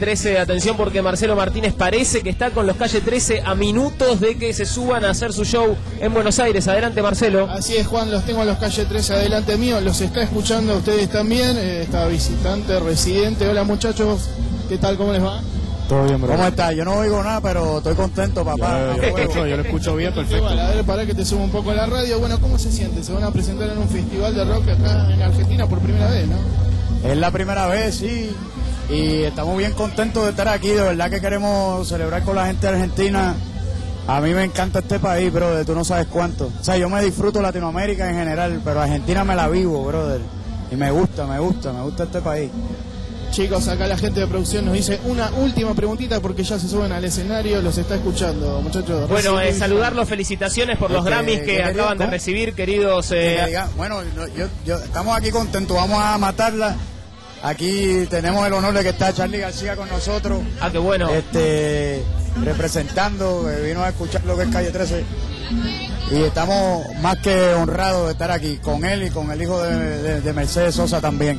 13, atención porque Marcelo Martínez parece que está con los Calle 13 a minutos de que se suban a hacer su show en Buenos Aires. Adelante, Marcelo. Así es, Juan, los tengo a los Calle 13 adelante mío, los está escuchando a ustedes también, está visitante, residente. Hola muchachos, ¿qué tal? ¿Cómo les va? Todo bien, bro. ¿Cómo estás? Yo no oigo nada, pero estoy contento, papá. Yo lo escucho bien, perfecto. Bueno, a ver, para que te suba un poco la radio. Bueno, ¿cómo se siente? Se van a presentar en un festival de rock acá en Argentina por primera vez, ¿no? Es la primera vez, sí. Y estamos bien contentos de estar aquí. De verdad que queremos celebrar con la gente de Argentina. A mí me encanta este país, brother. Tú no sabes cuánto. O sea, yo me disfruto Latinoamérica en general, pero Argentina me la vivo, brother. Y me gusta este país. Chicos, acá la gente de producción nos dice una última preguntita porque ya se suben al escenario, los está escuchando, muchachos. Bueno, saludarlos, felicitaciones por los Grammys que acaban de recibir, queridos. Bueno, yo estamos aquí contentos, vamos a matarla. Aquí tenemos el honor de que está Charly García con nosotros. Ah, qué bueno. Representando, vino a escuchar lo que es Calle 13. Y estamos más que honrados de estar aquí con él y con el hijo de Mercedes Sosa también.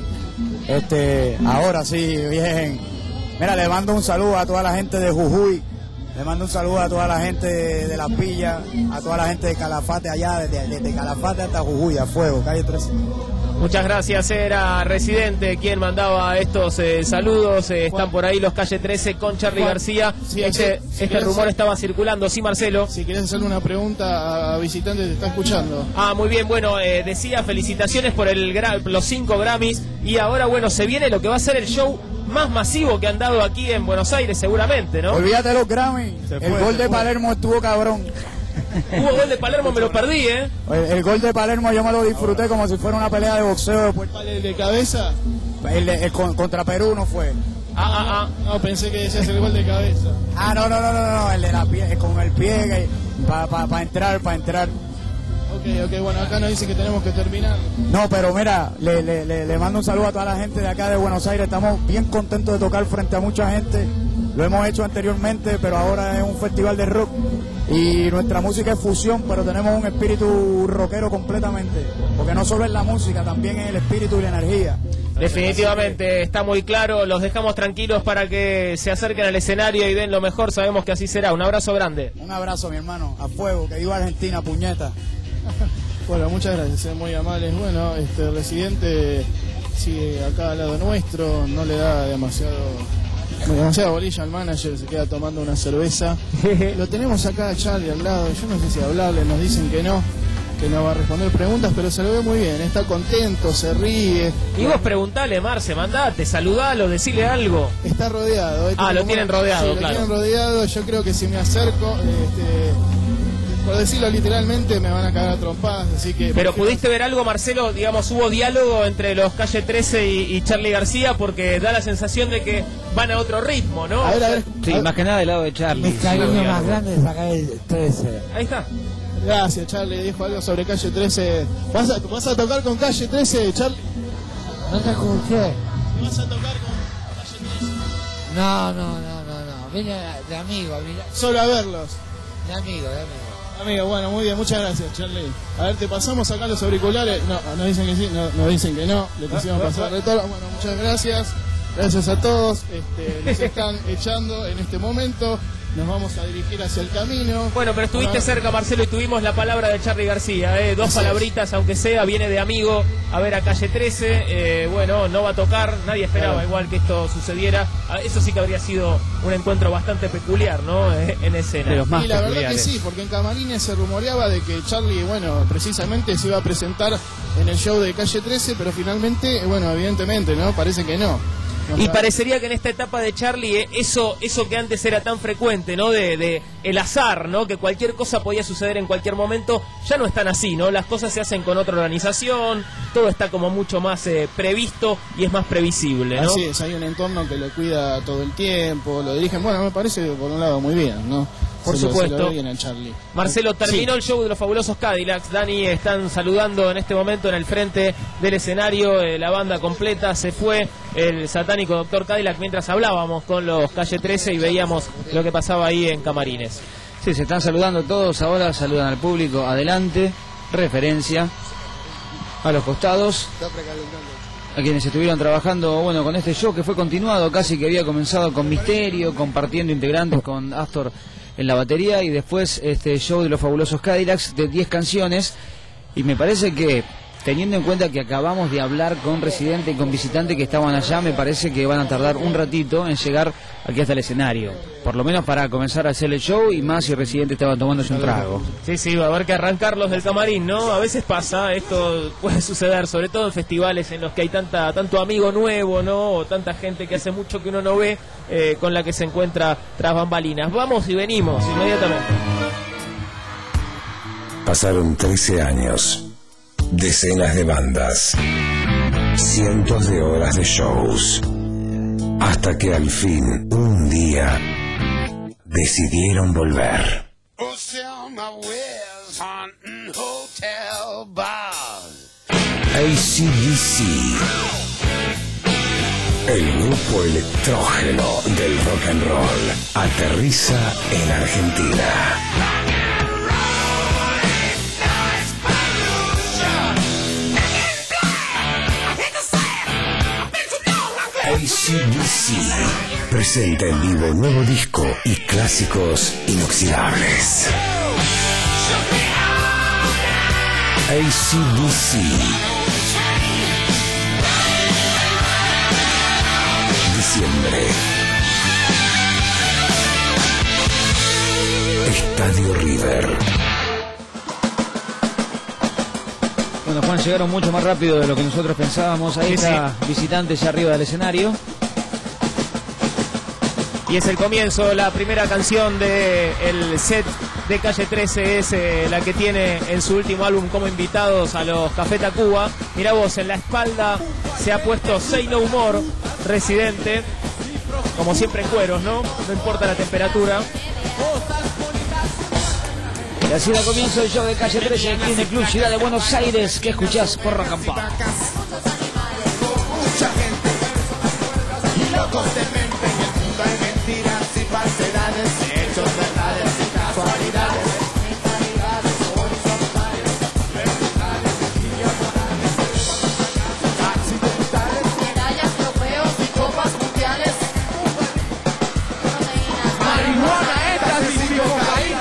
Ahora sí, bien. Mira, le mando un saludo a toda la gente de Jujuy, le mando un saludo a toda la gente de Las Villas, a toda la gente de Calafate allá, desde Calafate hasta Jujuy, a fuego, Calle 13. Muchas gracias, era Residente quien mandaba estos saludos. Están por ahí los Calle 13 con Charly García. Sí, este rumor estaba circulando, sí, Marcelo. Si querés hacerle una pregunta a visitante, te está escuchando. Ah, muy bien, bueno, decía felicitaciones por los 5 Grammys. Y ahora, bueno, se viene lo que va a ser el show más masivo que han dado aquí en Buenos Aires, seguramente, ¿no? Olvídate de los Grammys, el gol de Palermo estuvo cabrón. Hubo gol de Palermo, me lo perdí, ¿eh? El gol de Palermo yo me lo disfruté como si fuera una pelea de boxeo. ¿El de cabeza? Contra Perú no fue. No, pensé que decías el gol de cabeza. No, el de la pie, con el pie, para entrar. Ok, bueno, acá nos dice que tenemos que terminar. No, pero mira, le mando un saludo a toda la gente de acá de Buenos Aires. Estamos bien contentos de tocar frente a mucha gente. Lo hemos hecho anteriormente, pero ahora es un festival de rock. Y nuestra música es fusión, pero tenemos un espíritu rockero completamente. Porque no solo es la música, también es el espíritu y la energía. Definitivamente, está muy claro. Los dejamos tranquilos para que se acerquen al escenario y den lo mejor. Sabemos que así será. Un abrazo grande. Un abrazo, mi hermano. A fuego. Que viva Argentina, puñeta. Bueno, muchas gracias, muy amables. Bueno, Residente sigue acá al lado nuestro, no le da demasiada bolilla al manager, se queda tomando una cerveza. Lo tenemos acá a Charly al lado, yo no sé si hablarle, nos dicen que no va a responder preguntas, pero se lo ve muy bien, está contento, se ríe. Y vos preguntale, Marce, mandate, saludalo, decile algo. Está rodeado. Lo tienen rodeado, sí, claro. Lo tienen rodeado, yo creo que si me acerco, por decirlo literalmente, me van a cagar a trompadas, así que... Pero ¿pudiste ver algo, Marcelo? Digamos, hubo diálogo entre los Calle 13 y Charly García, porque da la sensación de que van a otro ritmo, ¿no? A ver. Sí, más que nada del lado de Charly. Mis cariños más grandes es acá el 13. Ahí está. Gracias, Charly, dijo algo sobre Calle 13. ¿Vas a tocar con Calle 13, Charly? No te escuché. ¿Vas a tocar con Calle 13? No. Vine de amigo. Solo a verlos. De amigo. Amigo, bueno, muy bien, muchas gracias, Charly. A ver, te pasamos acá los auriculares. No, nos dicen que sí, nos dicen que no. Le quisimos pasar retorno. Bueno, muchas gracias. Gracias a todos. Nos están echando en este momento. Nos vamos a dirigir hacia el camino. Bueno, pero estuviste cerca, Marcelo, y tuvimos la palabra de Charly García. Dos palabritas, aunque sea, viene de amigo a ver a Calle 13. Bueno, no va a tocar, nadie esperaba igual que esto sucediera. Eso sí que habría sido un encuentro bastante peculiar, ¿no? En escena. Y la verdad que sí, porque en Camarines se rumoreaba de que Charly, bueno, precisamente se iba a presentar en el show de Calle 13, pero finalmente, bueno, evidentemente, ¿no? Parece que no. Y parecería que en esta etapa de Charly, eso que antes era tan frecuente, ¿no? De el azar, ¿no? Que cualquier cosa podía suceder en cualquier momento, ya no es tan así, ¿no? Las cosas se hacen con otra organización, todo está como mucho más previsto y es más previsible, ¿no? Así es, hay un entorno que lo cuida todo el tiempo, lo dirigen, bueno, me parece por un lado muy bien, ¿no? Por supuesto. Se lo bien a Charly. Marcelo, terminó el show de los fabulosos Cadillacs. Dani, están saludando en este momento en el frente del escenario. La banda completa se fue. El satánico Doctor Cadillac, mientras hablábamos con los Calle 13 y veíamos lo que pasaba ahí en Camarines. Sí, se están saludando todos. Ahora saludan al público. Adelante. Referencia. A los costados. a quienes estuvieron trabajando, bueno, con este show que fue continuado, casi que había comenzado con Misterio, compartiendo integrantes con Astor en la batería, y después este show de los Fabulosos Cadillacs de 10 canciones, y me parece que, teniendo en cuenta que acabamos de hablar con Residente y con Visitante que estaban allá, me parece que van a tardar un ratito en llegar aquí hasta el escenario. Por lo menos para comenzar a hacer el show, y más si Residente estaba tomándose un trago. Sí, va a haber que arrancarlos del camarín, ¿no? A veces pasa, esto puede suceder, sobre todo en festivales en los que hay tanto amigo nuevo, ¿no? O tanta gente que hace mucho que uno no ve, con la que se encuentra tras bambalinas. Vamos y venimos inmediatamente. Pasaron 13 años. Decenas de bandas, cientos de horas de shows, hasta que al fin, un día, decidieron volver. AC/DC, el grupo electrógeno del rock and roll, aterriza en Argentina. AC/DC presenta en vivo nuevo disco y clásicos inoxidables. AC/DC. Diciembre. Estadio River. Bueno, Juan, llegaron mucho más rápido de lo que nosotros pensábamos. Ahí está Visitante ya arriba del escenario. Y es el comienzo, la primera canción del set de Calle 13 es la que tiene en su último álbum como invitados a los Café Tacuba. Mirá vos, en la espalda se ha puesto Say No More, Residente, como siempre en cueros, ¿no? No importa la temperatura. Y así da comienzo el show de Calle 13 aquí en el Club Ciudad de Buenos Aires, que escuchás por Rock and Pop. Mucha gente y locos de mente, en el mundo hay mentiras y falsedades, hechos, verdades y casualidades, accidentales, medallas, trofeos y copas mundiales, marihuana, éxtasis y cocaína.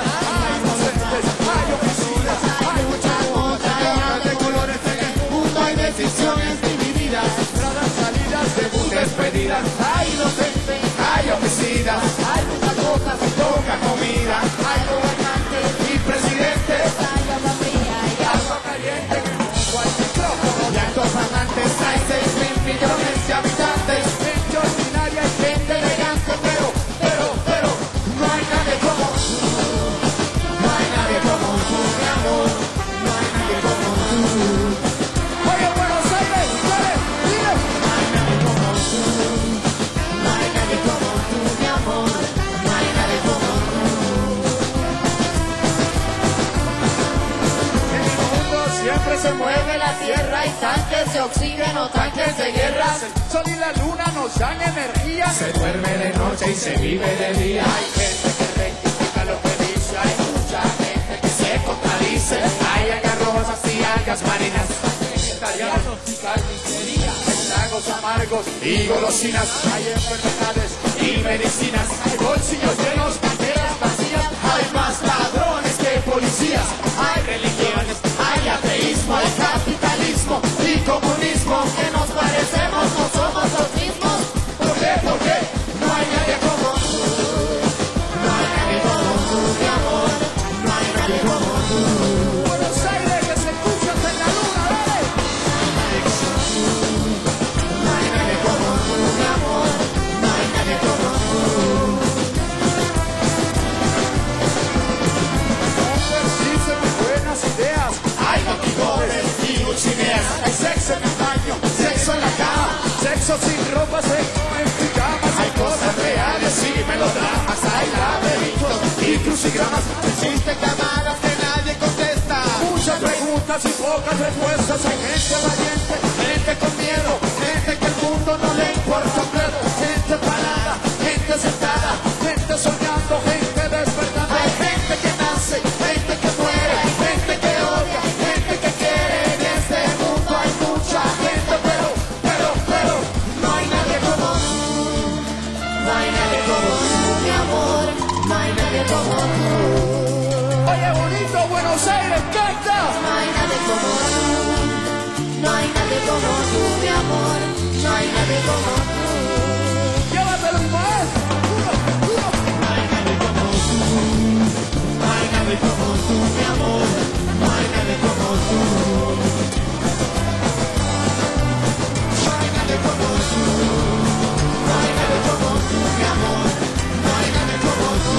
Decisiones divididas, entradas, salidas, debut, despedidas. Hay inocente, hay homicidas, hay muchas cosas y poca comida. Hay gobernantes y presidentes, hay agua fría y agua caliente. Hay micrófono y altos amantes, hay 6.000 millones de habitantes. Gente ordinaria y gente elegante, pero, no hay nadie como tú. No hay nadie como tú, mi amor. No hay nadie como tú. Oye, Buenos Aires, dale, dile. No hay nadie como tú, no hay nadie como tú, mi amor, no hay nadie como tú. En mi mundo siempre se mueve la tierra, hay tanques de oxígeno, tanques de guerra. El sol y la luna nos dan energía. Se duerme de noche y se vive de día. Hay gente que rectifica lo que dice, hay mucha gente que se contradice. Hay algas rojas y algas marinas, vegetarianos y carnicería, lagos amargos y golosinas. Hay enfermedades y medicinas, hay bolsillos llenos, carteras vacías. Hay más ladrones que policías. Hay religiones, hay ateísmo, hay capitalismo y comunismo. Que nos parecemos, no somos los mismos. ¿Por qué? Porque no hay nadie como tú. No hay nadie como tú, mi amor. No hay nadie como tú. Buenos Aires, que se escucha hasta en la luna, dale. No hay nadie como tú, mi amor. No hay nadie como tú. Existen muy buenas ideas. Hay maquinones y dulcineas. Hay sexo en el baño, sexo en la cama, sexo sin ropa, sexo en pijamas. Hay cosas reales y melodramas. Hay laberintos y crucigramas. Existen llamadas que nadie contesta. Muchas preguntas y pocas respuestas. Hay gente valiente, gente con miedo, gente que el mundo no le importa completo. Gente parada, gente sentada, gente soñando, gente despertando. Hay gente que nace, gente que muere, gente que odia, gente que quiere. En este mundo hay mucha gente, pero como tú. Oye, bonito Buenos Aires, canta. No hay nadie como tú. No hay nadie como tú, mi amor. No hay nadie como tú. Llévatelo, maestro. Duro. No hay nadie como tú. No hay nadie como tú, mi amor. No hay nadie como tú. No hay nadie como tú. No hay nadie como tú, mi amor. No hay nadie como tú.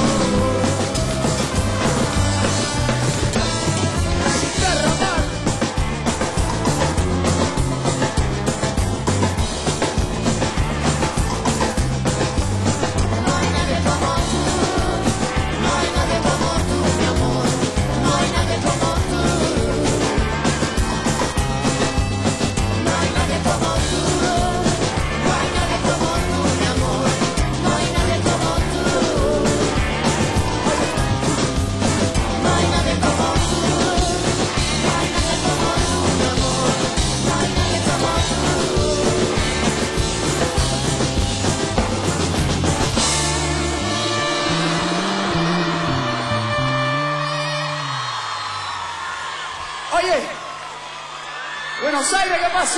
Oye, Buenos Aires, ¿qué pasó?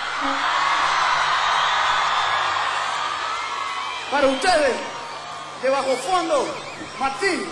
Para ustedes, de Bajo Fondo, Martín.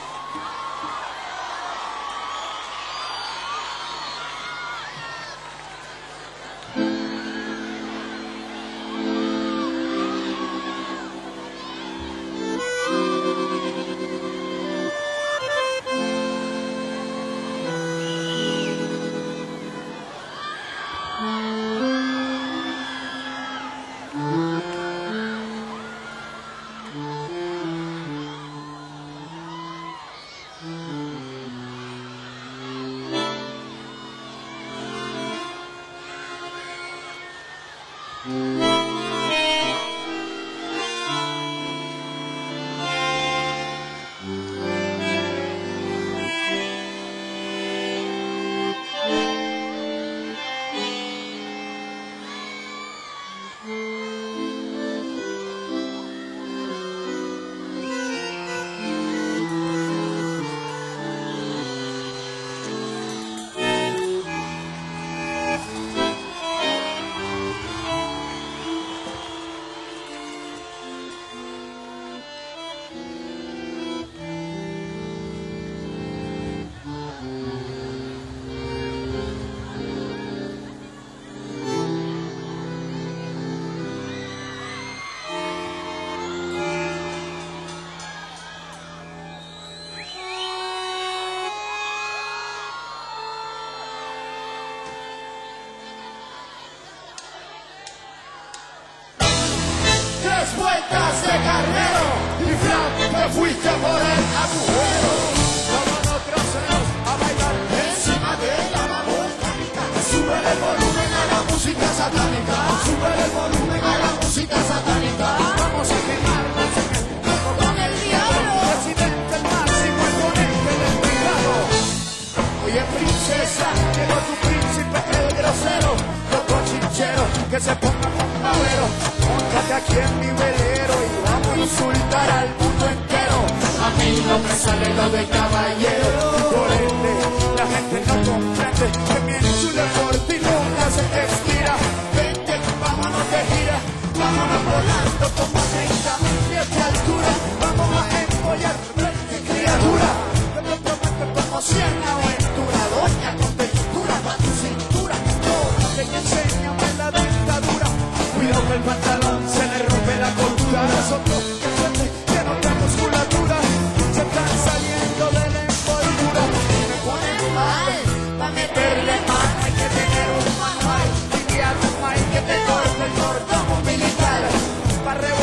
Vueltas de carnero y Fran, te fuiste por el agujero. Vámonos groseros a bailar Encima de la volcánica. Sube el volumen a la música satánica. Sube el volumen a la música satánica. Vamos a quemarnos en el fuego Con el diablo. presidente, el máximo exponente del pecado. Oye, princesa, llegó tu príncipe, el grosero. Los cochincheros que se pongan un babero. Móntate aquí en mi velero y vamos a insultar al mundo entero. A mí no me sale lo de caballero. Por ende, la gente no comprende que mi chula fortuna se estira. Vente, vámonos de gira. Vámonos volando como 30.000 pies de altura. Vamos a empollar 20 criaturas. Yo te prometo como 100 aventuras. Doña con textura pa' tu cintura. Toda te enséñame la dictadura. Cuidado que el pantalón se le rompe la cordura. Nosotros que suerte que no tenemos musculatura. Se están saliendo de la envoltura. Me ponen mal, pa' meterle mano hay que tener un manual. Y a tu maíz que te corte el cordón umbilical. Para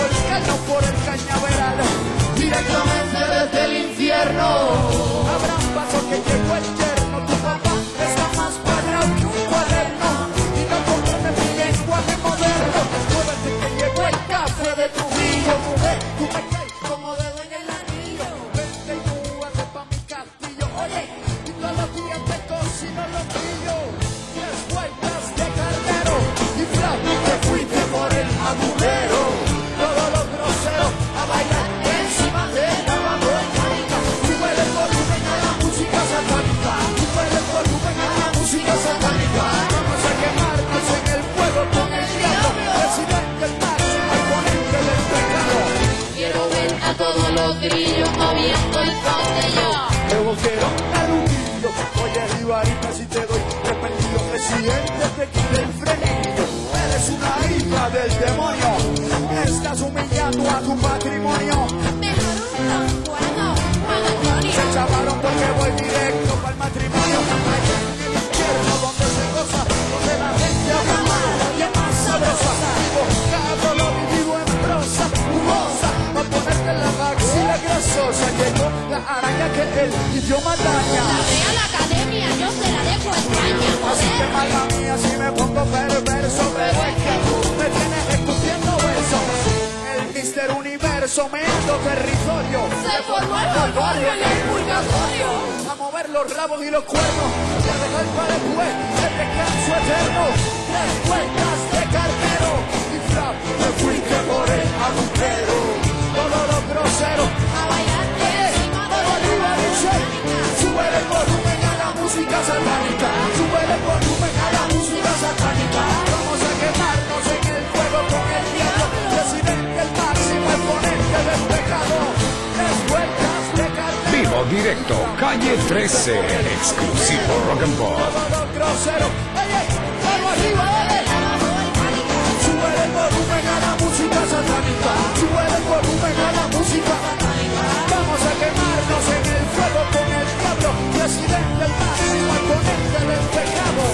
los grillos moviendo el fondello. Luego quiero un arruguillo. Oye, Ibarita, si te doy repentido, presidente, te quite el frenillo. Eres una hija del demonio. Estás humillando a tu patrimonio. Mejor un roncuado, Juan Antonio. Se chavaron porque voy directo para el matrimonio. Allí en el infierno donde se goza, donde la gente habla mal y es más sabrosa. Buscado lo vivido en prosa, jugosa, para ponerte en la maxila grasosa. Llegó la araña que el idioma daña. La Real Academia yo se la dejo extraña, Así que joder. mala mía si me pongo perverso, pero es que tú me tienes escupiendo besos. El Mister Universo me hizo territorio. Se formó el barrio y el purgatorio. A mover los rabos y los cuernos y a dejar para después el descanso eterno. 3 vueltas de cartero y flap, me fui que por el agujero. Todos los groseros A bailar encima de la arriba dice, sube el volumen a la música satánica. Sube el volumen a la música satánica. Vamos a quemarnos en el fuego con el diablo. Presidente, el máximo exponente del pecado. 3 vueltas de cartero. Vivo directo, calle 13, exclusivo rock and pop. Todos los groseros, oye, vamos arriba, dale. Sube el volumen a la música satánica. Sube el volumen a la música satánica. Vamos a quemarnos en el fuego con el diablo. Presidente, el máximo exponente del pecado.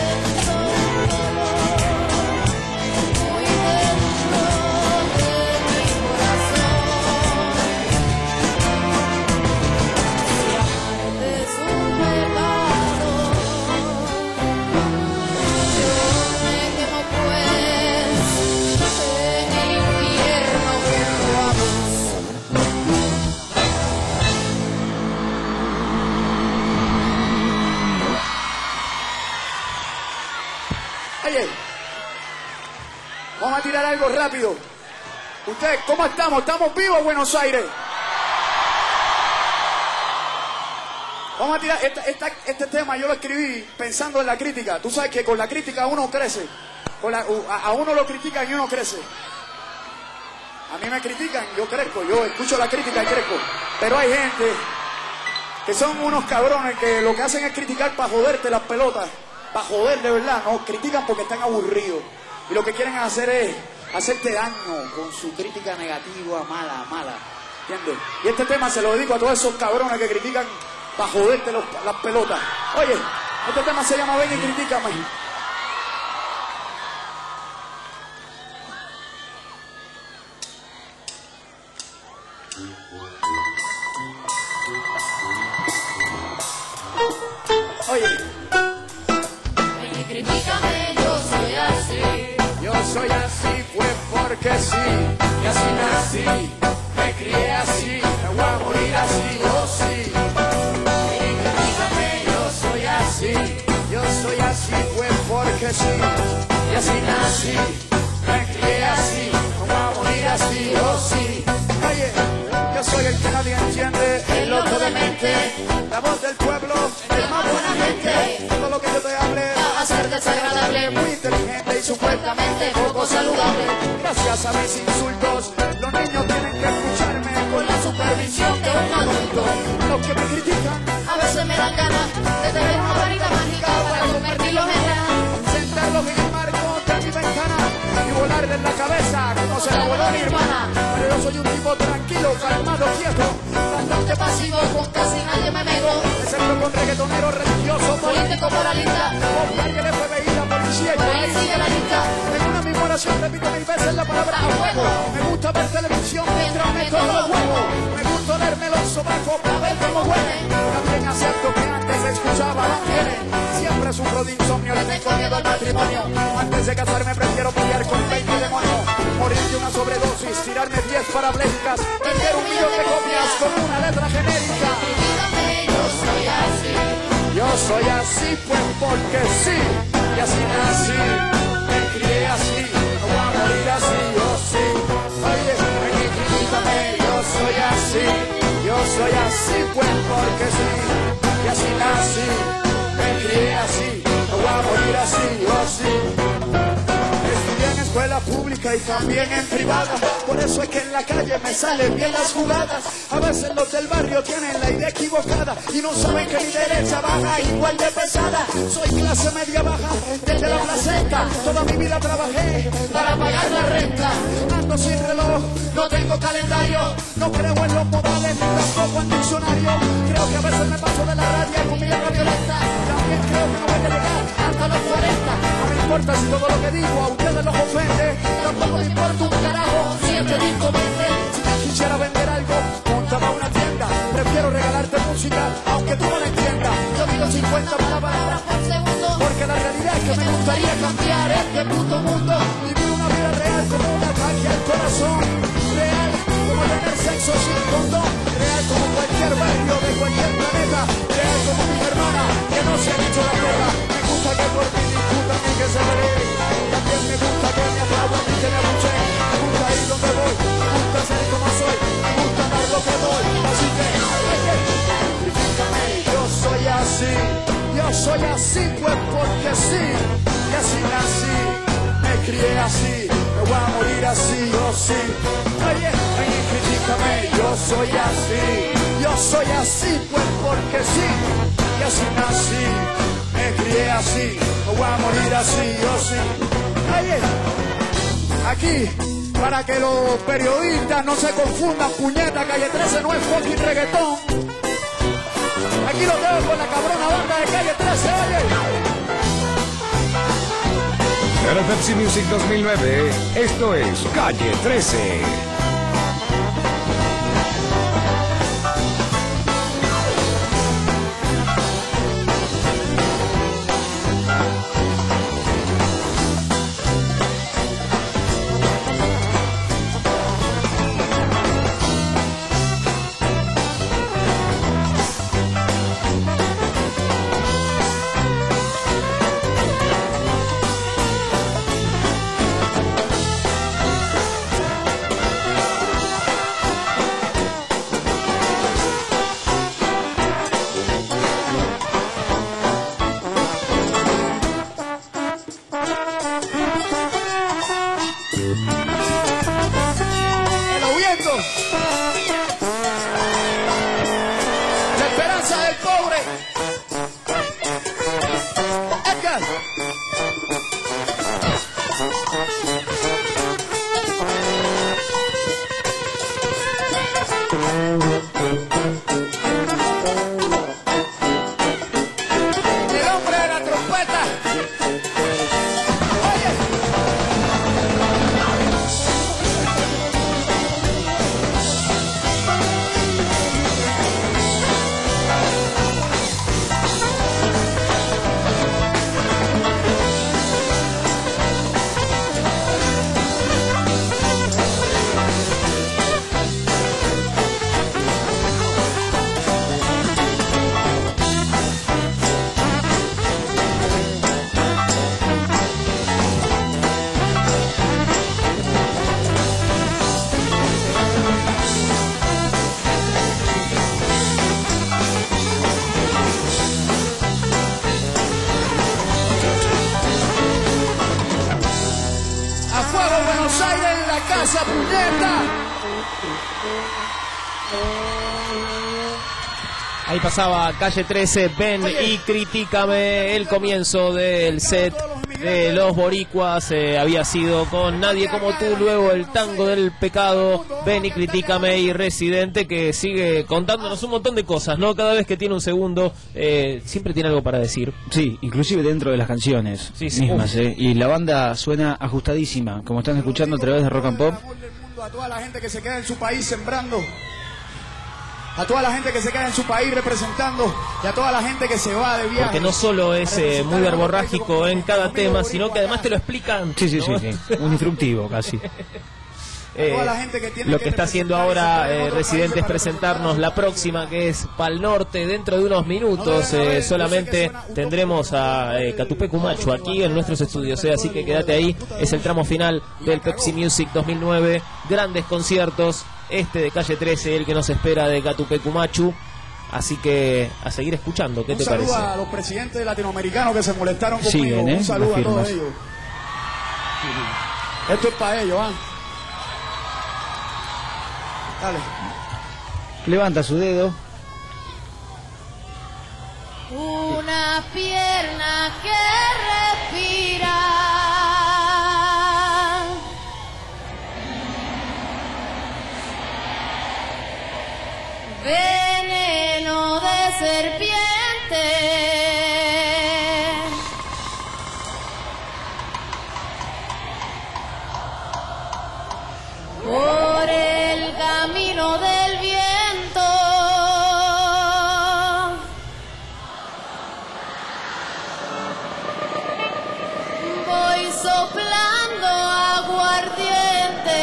muy dentro de mi corazón. Si amarte es un pecado, yo me quemo pues en el infierno junto a vos. Oye, vamos a tirar algo rápido. Ustedes, ¿cómo estamos? ¿Estamos vivos, Buenos Aires? Vamos a tirar este tema, yo lo escribí pensando en la crítica. Tú sabes que con la crítica uno crece. A uno lo critican y uno crece. A mí me critican, yo crezco, yo escucho la crítica y crezco. Pero hay gente que son unos cabrones que lo que hacen es criticar para joderte las pelotas. Para joder de verdad, no, critican porque están aburridos. Y lo que quieren hacer es hacerte daño con su crítica negativa, mala. ¿Entiendes? Y este tema se lo dedico a todos esos cabrones que critican para joderte las pelotas. Oye, este tema se llama Ven y Critícame. Oye, Ven y critícame, yo soy así. yo soy así, fue porque sí, y así nací, me crié así, me voy a morir así, yo sí. Ven y critícame, yo soy así, fue porque sí, y así nací, me crié así, me voy a morir así, yo sí. Oye, yo soy el que nadie entiende, el loco de mente, la voz del pueblo, el más buena gente. Todo lo que yo te hable Va a ser desagradable, muy inteligente y supuestamente poco saludable. Gracias a mis insultos, los niños tienen que escucharme Con la supervisión de un adulto, los que me critican, a veces me dan ganas de tener una varita mágica para convertirlos en nada. sentarlos en el marco de mi ventana y volarles la cabeza como se la voló mi hermana. Pero yo soy un tipo tranquilo, calmado, quieto, Bastante pasivo, con casi nadie me meto. excepto con reggaetonero religioso, Político moralista, popular del FBI, la policía y por ahí todo. sigue la lista. En una misma oración repito 1000 veces la palabra a fuego. Me gusta ver televisión mientras me como los huevos. Me gusta leerme los sobacos para ver cómo huelen. También acepto que antes escuchaba a Ángeles. Siempre sufro de insomnio, le tengo miedo al matrimonio. Antes de casarme prefiero pelear con 20 demonios. Morir de una sobredosis, tirarme 10 parabólicas. Vender 1 millón de copias con una letra genérica. Critícame, yo soy así. Yo soy así pues porque sí, y así nací, me crié así, no voy a morir así, yo sí. Oye, ven y critícame, yo soy así pues porque sí, y así nací, me crié así, no voy a morir así, yo sí. Estudié en escuela pública y también en privada. Por eso es que en la calle me salen bien las jugadas. A veces los del barrio tienen la idea equivocada y no saben que mi derecha baja igual de pesada. Soy clase media baja desde la placenta. Toda mi vida trabajé para pagar la renta. Ando sin reloj, no tengo calendario. No creo en los modales ni tampoco en diccionario. Creo que a veces me paso de la radio con mi letra violenta. También creo que no voy a llegar hasta los 40. No me importa si todo lo que digo a ustedes los ofende. Tampoco me importa un carajo si este disco vende. Si me quisiera vender algo, montaba una tienda. Prefiero regalarte música, aunque tú no la entiendas. Yo digo 50 palabras por segundo, porque la realidad es que me gustaría cambiar este puto mundo. Vivir una vida real como un ataque al corazón. Real como tener sexo sin condón. Real como cualquier barrio de cualquier planeta. Real como mi hermana que no se ha hecho la prueba. Me gusta que por mí discutan y que se peleen. También me gusta que me aplaudan y que me abuchen. Me gusta ir donde voy, me gusta ser como soy. Me gusta dar lo que doy. Así que, critícame, yo soy así. Yo soy así pues porque sí. Y así nací, me crié así. Me voy a morir así, yo sí. Oye, ven y critícame, yo soy así. Yo soy así pues porque sí. Y así nací, me crié así. Me voy a morir así, yo sí. Oye, aquí, para que los periodistas no se confundan, puñeta, Calle 13 no es fucking reggaetón. Aquí lo tengo con la cabrona banda de Calle 13, oye. En el Pepsi Music 2009, esto es Calle 13. La esperanza del pobre. Edgar. El hombre de la trompeta. Buenos Aires en la casa, puñeta. Ahí pasaba Calle 13, Ven y Critícame. El comienzo del set de los boricuas había sido con Nadie Como Tú, luego el tango del pecado, Ven y Critícame, y Residente, que sigue contándonos un montón de cosas, ¿no? Cada vez que tiene un segundo siempre tiene algo para decir. Sí, inclusive dentro de las canciones mismas, y la banda suena ajustadísima, como están escuchando a través de Rock and Pop. A toda la gente que se queda en su país sembrando, a toda la gente que se queda en su país representando, y a toda la gente que se va de viaje. Porque no solo es muy verborrágico en cada tema, sino que además te lo explican. Sí, sí, ¿no? Sí. Un instructivo casi. Lo que está haciendo ahora Residente es presentarnos la próxima, que es Pal Norte. Dentro de unos minutos solamente tendremos a Catupecu Machu aquí en nuestros estudios, así que quédate ahí. Es el tramo final del Pepsi Music 2009. Grandes conciertos, de Calle 13, el que nos espera de Catupecu Machu. Así que a seguir escuchando. ¿Qué te parece? Un saludo a los presidentes latinoamericanos que se molestaron conmigo. Siguen, un saludo a todos ellos. Esto es para ellos, Dale. Levanta su dedo. Una pierna que respira. Veneno de serpiente. Por el camino del viento. Voy soplando aguardiente.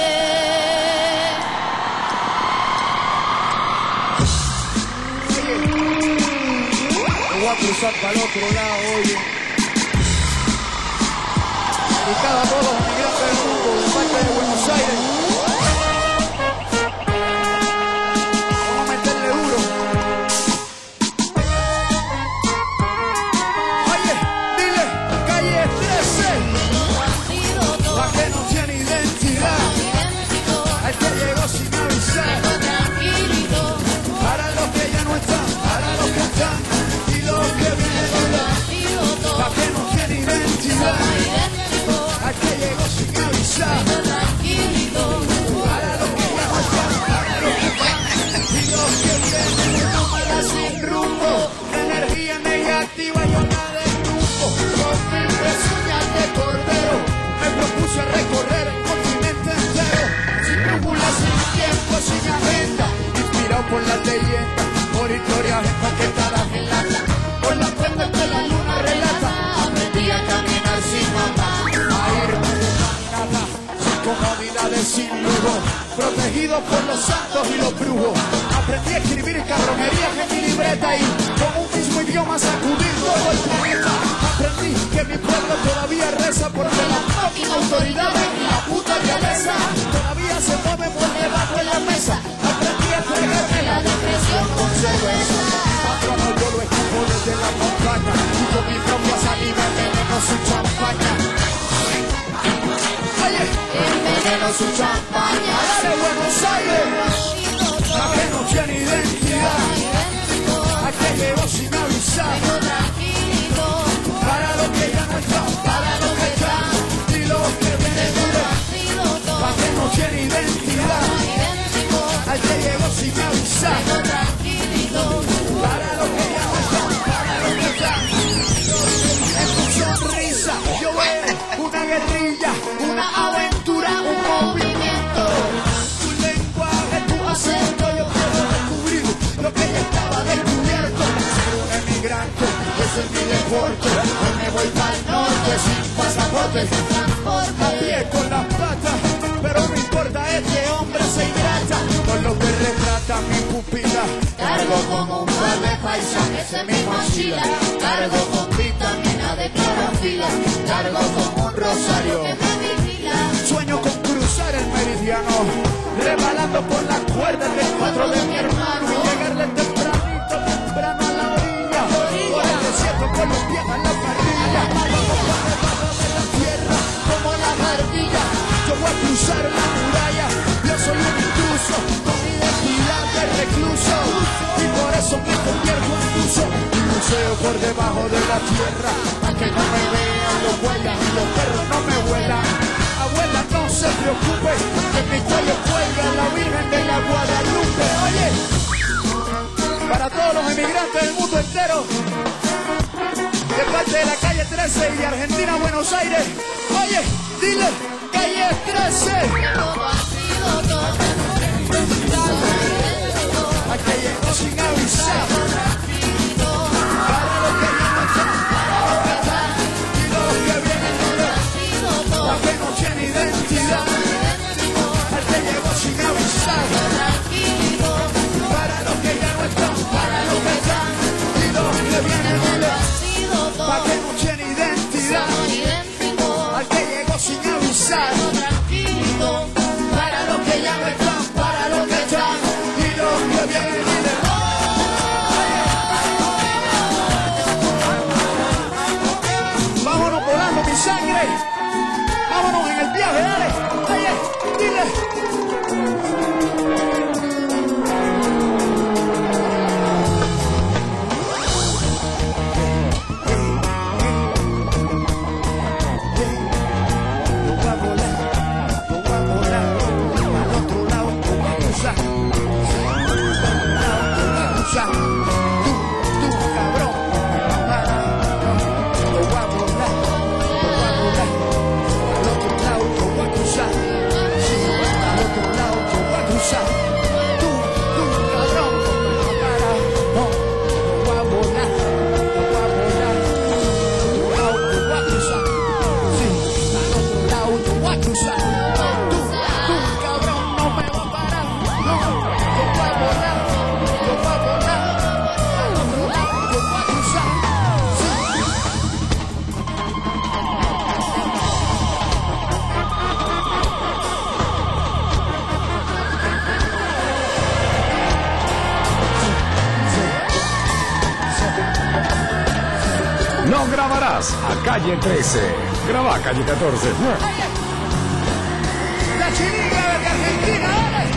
Voy a cruzar para el otro lado, oye. Dedicado a todos los migrantes del mundo, de parte de Buenos Aires. Vamos a meterle duro. Oye, dile, calle 13. La que no tiene identidad. Al que llegó sin avisar. Para los que ya no están, para los que están. Y los que vienen. La que no tiene identidad. Al que llegó sin avisar. Para los que ya no están, para los que están. Y los que vienen. Nómada sin rumbo. Energía negativa y onda de grupo. Con mil pezuñas de cordero. Me propuse recorrer el continente entero. Sin brújula, sin tiempo, sin agenda. Inspirado por las leyendas. Por historias empaquetadas en lata. Por las cuentas que la luna relata. Aprendí a caminar sin mapa. A irme de nada. Sin comodidades, sin lujo. Protegido por los santos y los brujos. Aprendí a escribir cabronerías en mi libreta. Y con un mismo idioma sacudir todo el planeta. Aprendí que mi pueblo todavía reza porque la fucking autoridad en la puta realeza todavía se mueve por debajo de la mesa. Aprendí a entregarme la depresión con cerveza. Cuando yo lo escupo desde la montaña y con mi propia saliva enveneno su champaña. Oye, enveneno su champaña. Dale Buenos Aires, la que no tiene identidad. A que llegó sin avisar. Para los que ya no están, para los que están. Y los que vienen la que no tiene identidad. Al que llegó sin avisar. Para los que ya no están, para los que están. En tu sonrisa yo veo una guerrilla, una aventura, un movimiento. Tu lenguaje, tu acento, yo quiero descubrir lo que ya estaba descubierto. Ser un emigrante, ese es mi deporte. Hoy me voy para el norte sin pasaporte. A pie con las patas, pero no importa, este hombre se hidrata. Con lo que retrata mi pupila. Cargo como un par de paisajes en mi mochila. Cargo con vitamina de clorofila. Cargo como un rosario que me vigila. Sueño con cruzar el meridiano, rebalando por las cuerdas del cuadro de mi hermano. Y llegarle tempranito, temprano a la orilla. Por el desierto con los pies a la parrilla. Vamos para debajo de la tierra como la ardilla. Yo voy a cruzar la muralla. Yo soy un intruso con identidad de recluso. Y por eso me convierto en buzo. Y buceo por debajo de la tierra. Para que no me vean los huellas y los perros no me huelan. Abuela, no se preocupe, que mi cuello cuelga la Virgen de la Guadalupe. Oye, para todos los emigrantes del mundo entero, de parte de la calle 13 y de Argentina a Buenos Aires. Oye, dile, calle 13. A que llegó sin avisar. Para los que ya no están, para los que están. Y los que vienen la que no tiene identidad. Al que llegó sin avisar. Para los que ya no están, para los que están. Y los que vienen la que no tiene identidad. Al que llegó sin avisar. Para los que ya no están, para los que están. Y los que vienen vámonos volando mi sangre. Vámonos en el viaje, dale. Oye, dile. no grabarás a calle 13. Graba a calle 14. La chilindra de Argentina, dale.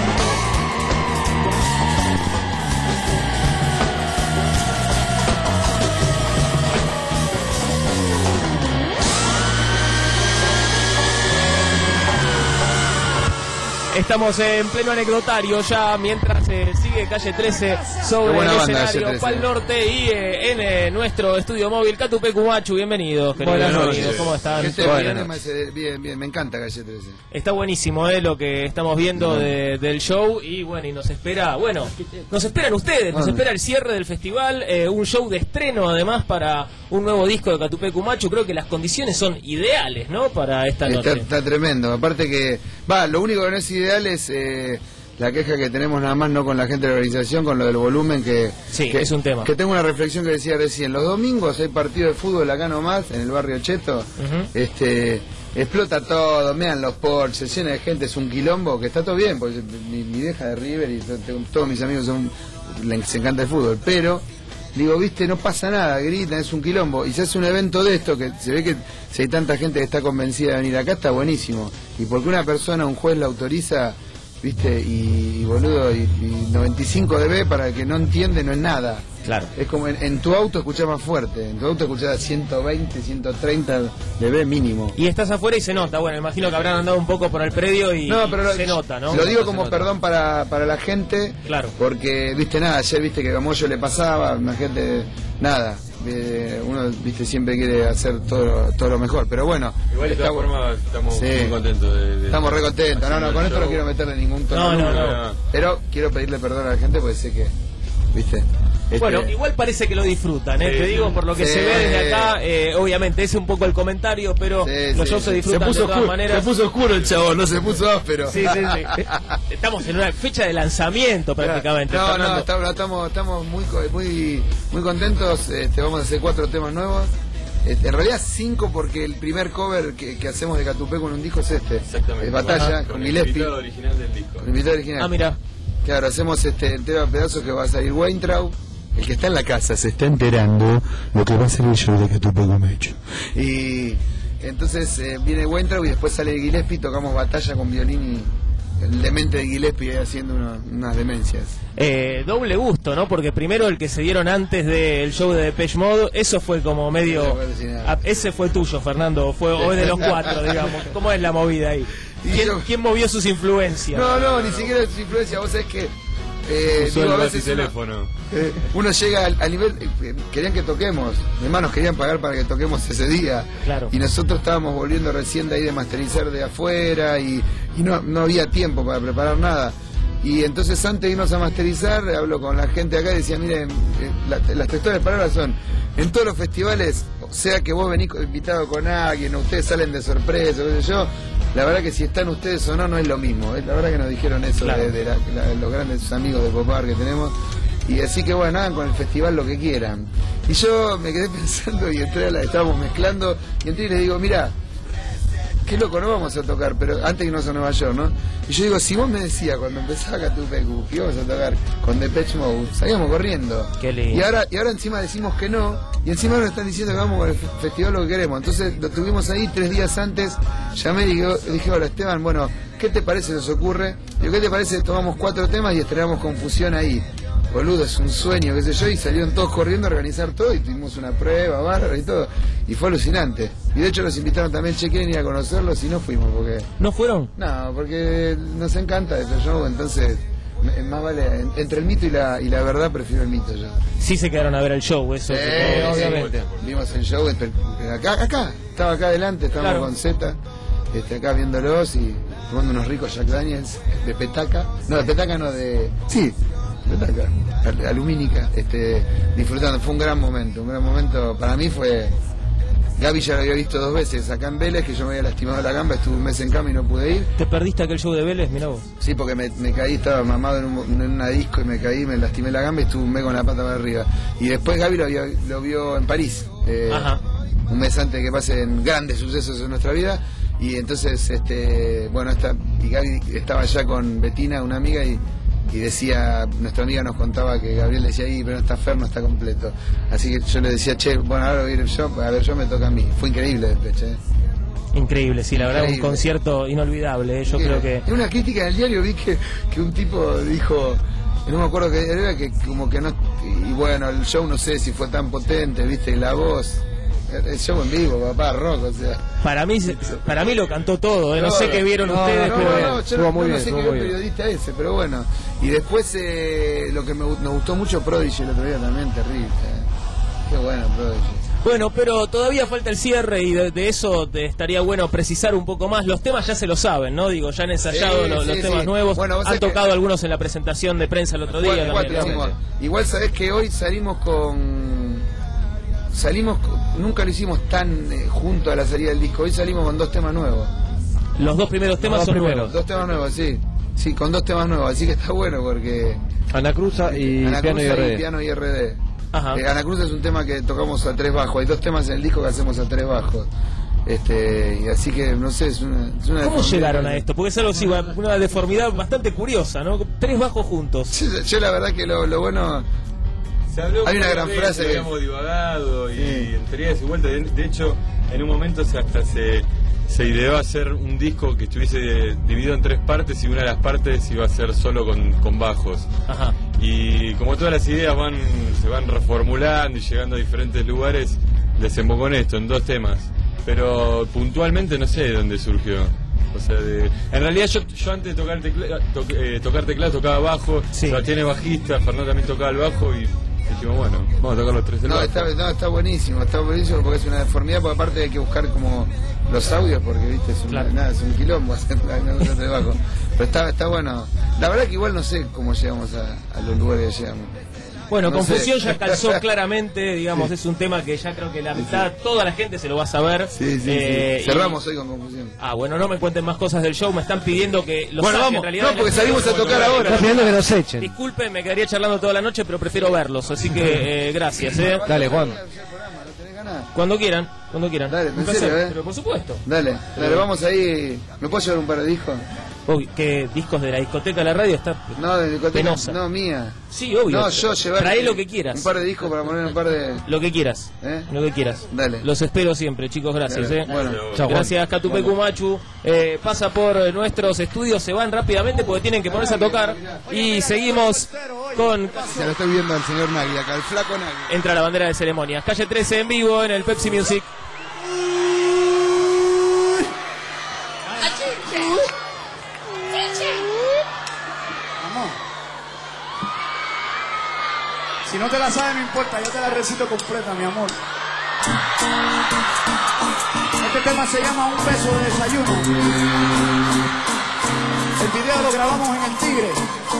Estamos en pleno anecdotario ya mientras sigue Calle 13 sobre el escenario Pal Norte y en nuestro estudio móvil Catupecu Machu. Bienvenidos, queridos amigos, ¿cómo están? Bien, me encanta Calle 13. Está buenísimo lo que estamos viendo del show y bueno, y nos esperan ustedes, nos espera el cierre del festival, un show de estreno además para un nuevo disco de Catupecu Machu. Creo que las condiciones son ideales, ¿no? Para esta noche. Está tremendo, aparte que, lo único que no es ideal es la queja que tenemos nada más, no con la gente de la organización, con lo del volumen, que es un tema. Que tengo una reflexión que decía recién, los domingos hay partido de fútbol acá nomás, en el barrio Cheto, explota todo, mean los Porsche, se llena de gente, es un quilombo, que está todo bien, porque mi vieja de River y todos mis amigos les encanta el fútbol, pero digo, viste, no pasa nada, gritan, es un quilombo, y se hace un evento de esto, que se ve que si hay tanta gente que está convencida de venir acá, está buenísimo, y porque una persona, un juez la autoriza, viste, y boludo, y 95 dB, para el que no entiende, no es nada. Claro. Es como en tu auto escuchás más fuerte, en tu auto escuchás 120, 130 dB mínimo. Y estás afuera y se nota, bueno, imagino que habrán andado un poco por el predio y se nota, ¿no? Lo digo como perdón para la gente, claro, porque, viste, ayer viste que como yo le pasaba, la gente, uno, viste, siempre quiere hacer todo lo mejor, pero bueno. Igual de todas formas estamos muy contentos estamos re contentos, con esto no quiero meterle ningún tono, no. Pero quiero pedirle perdón a la gente porque sé que, viste. Bueno, igual parece que lo disfrutan, te digo, por lo que se ve desde acá, obviamente ese es un poco el comentario, pero los shows se disfrutan de todas maneras. Se puso oscuro el chabón, no se puso áspero. Sí. Estamos en una fecha de lanzamiento prácticamente. Estamos muy contentos, vamos a hacer 4 temas nuevos. En realidad 5, porque el primer cover que hacemos de Catupecu con un disco es Exactamente. Es Batalla, con Gillespie. El invitado original del disco. El invitado original. Ah, mira. Claro, hacemos el tema de pedazos que va a salir Weintraub. El que está en la casa se está enterando lo que va a ser el show de Catupecu Machu. Y entonces viene Weintraub y después sale Gillespie, tocamos Batalla con violín y el demente de Gillespie haciendo unas demencias. Doble gusto, ¿no? Porque primero el que se dieron antes del show de Depeche Mode, eso fue como medio... ese fue tuyo, Fernando, o es de los 4, digamos. ¿Cómo es la movida ahí? ¿Quién movió sus influencias? No, ni siquiera sus influencias. Vos sabés que a veces teléfono. Uno llega al nivel, querían que toquemos, mis hermanos querían pagar para que toquemos ese día, claro, y nosotros estábamos volviendo recién de ahí de masterizar de afuera y no había tiempo para preparar nada. Y entonces antes de irnos a masterizar, hablo con la gente acá y decía, miren, las textuales palabras son, en todos los festivales, sea que vos venís invitado con alguien, o ustedes salen de sorpresa, qué sé yo, la verdad que si están ustedes o no es lo mismo. La verdad que nos dijeron eso, claro, de los grandes amigos de Popar que tenemos. Y así que bueno, hagan con el festival lo que quieran. Y yo me quedé pensando y estábamos mezclando y entré y les digo, mira, qué loco, no vamos a tocar, pero antes que irnos a Nueva York, ¿no? Y yo digo, si vos me decías cuando empezaba Catupecu que íbamos a tocar con Depeche Mode, salíamos corriendo. Qué lindo. Y ahora encima decimos que no, y encima nos están diciendo que vamos con el festival lo que queremos. Entonces lo tuvimos ahí 3 días antes, llamé y dije, hola Esteban, bueno, ¿qué te parece nos ocurre? Digo, ¿qué te parece? Tomamos 4 temas y estrenamos Confusión ahí. Boludo, es un sueño, qué sé yo, y salieron todos corriendo a organizar todo y tuvimos una prueba, bárbara y todo, y fue alucinante. Y de hecho los invitaron también, quieren ir a conocerlos y no fuimos porque... ¿No fueron? No, porque nos encanta ese show, entonces más vale, entre el mito y la verdad prefiero el mito yo. Sí se quedaron a ver el show, eso, obviamente. Vimos el show, acá, estaba acá adelante, estábamos claro, con Z, acá viéndolos y tomando unos ricos Jack Daniels de petaca, sí, alumínica, disfrutando. Fue un gran momento para mí. Fue Gaby ya lo había visto 2 veces acá en Vélez, que yo me había lastimado la gamba, estuve un mes en cama y no pude ir. ¿Te perdiste aquel show de Vélez? Mirá vos. Sí, porque me caí, estaba mamado en una disco y me caí, me lastimé la gamba y estuve un mes con la pata para arriba. Y después Gaby lo vio en París, un mes antes de que pasen grandes sucesos en nuestra vida. Y entonces, y Gaby estaba allá con Betina, una amiga, y y decía, nuestra amiga nos contaba que Gabriel decía ahí, pero no está Fer, no está completo. Así que yo le decía, che, bueno, ahora voy a ir yo, a ver, yo me toca a mí. Fue increíble Despeche. Increíble, sí, la verdad, un Increíble. concierto inolvidable. Yo creo que... En una crítica en el diario vi que un tipo dijo, no me acuerdo que era, que como que no, y bueno, el show no sé si fue tan potente, viste, la voz, el show en vivo, papá, rock, o sea. Para mí lo cantó todo, no sé qué vieron ustedes, pero... Yo no sé qué vio el periodista ese, pero bueno. Y después lo que nos gustó mucho, Prodigy el otro día también, terrible. Qué bueno, Prodigy. Bueno, pero todavía falta el cierre y de eso estaría bueno precisar un poco más. Los temas ya se lo saben, ¿no? Digo, ya han ensayado los temas nuevos. Bueno, han tocado algunos en la presentación de prensa el otro día. Igual sabés que hoy salimos nunca lo hicimos tan junto a la salida del disco. Hoy salimos con 2 temas nuevos. Los 2 primeros temas son nuevos. 2 temas nuevos, sí. Sí, con 2 temas nuevos. Así que está bueno porque... Anacruza y Piano y RD. Anacruza es un tema que tocamos a 3 bajos. Hay 2 temas en el disco que hacemos a 3 bajos. Y así que, no sé, es una ¿Cómo llegaron a esto? Porque es algo así, una deformidad bastante curiosa, ¿no? 3 bajos juntos. Yo la verdad que lo bueno... Hay una gran frase que habíamos divagado y entre idas y vueltas. De hecho, en un momento hasta se ideó hacer un disco que estuviese dividido en 3 partes y una de las partes iba a ser solo con bajos. Ajá. Y como todas las ideas se van reformulando y llegando a diferentes lugares, desembocó en esto, en 2 temas. Pero puntualmente no sé de dónde surgió. O sea, en realidad yo antes de tocar teclado tocaba bajo, Sebastián es bajista, Fernando también tocaba el bajo y dijimos, bueno, vamos a tocar los 3 del bajo. Está buenísimo porque es una deformidad, porque aparte hay que buscar como los audios, porque viste, es un quilombo hacer una cosa de bajo. Pero está bueno. La verdad que igual no sé cómo llegamos a los lugares que llegamos. Bueno, no Confusión ya calzó claramente, digamos, es un tema que ya creo que la mitad, toda la gente se lo va a saber. Sí. Cerramos hoy con Confusión. Bueno, no me cuenten más cosas del show, me están pidiendo que los vamos, en realidad. No, porque salimos a tocar ahora. Están pidiendo que nos echen. Disculpen, me quedaría charlando toda la noche, pero prefiero verlos, así que gracias. Dale, Juan. Cuando quieran. Dale, en serio, pero por supuesto. Dale, vamos ahí. ¿Me puedo llevar un par de discos? Obvio, que discos de la discoteca de la radio está de discoteca, penosa. No, mía. Sí, obvio. No, yo llevar. Trae lo que quieras. Un par de discos para poner un par de. Lo que quieras. Lo que quieras. Dale. Los espero siempre, chicos, gracias. Bueno, chao. Gracias, Catupecu Machu. Pasa por nuestros estudios, se van rápidamente porque tienen que ponerse a tocar. Y seguimos con. Ya lo estoy viendo al señor Nagui acá, el flaco Nagui. Entra la bandera de ceremonias. Calle 13 en vivo en el Pepsi Music. Vamos. Si no te la sabes, no importa, yo te la recito completa, mi amor. Este tema se llama Un beso de desayuno. El video lo grabamos en el Tigre.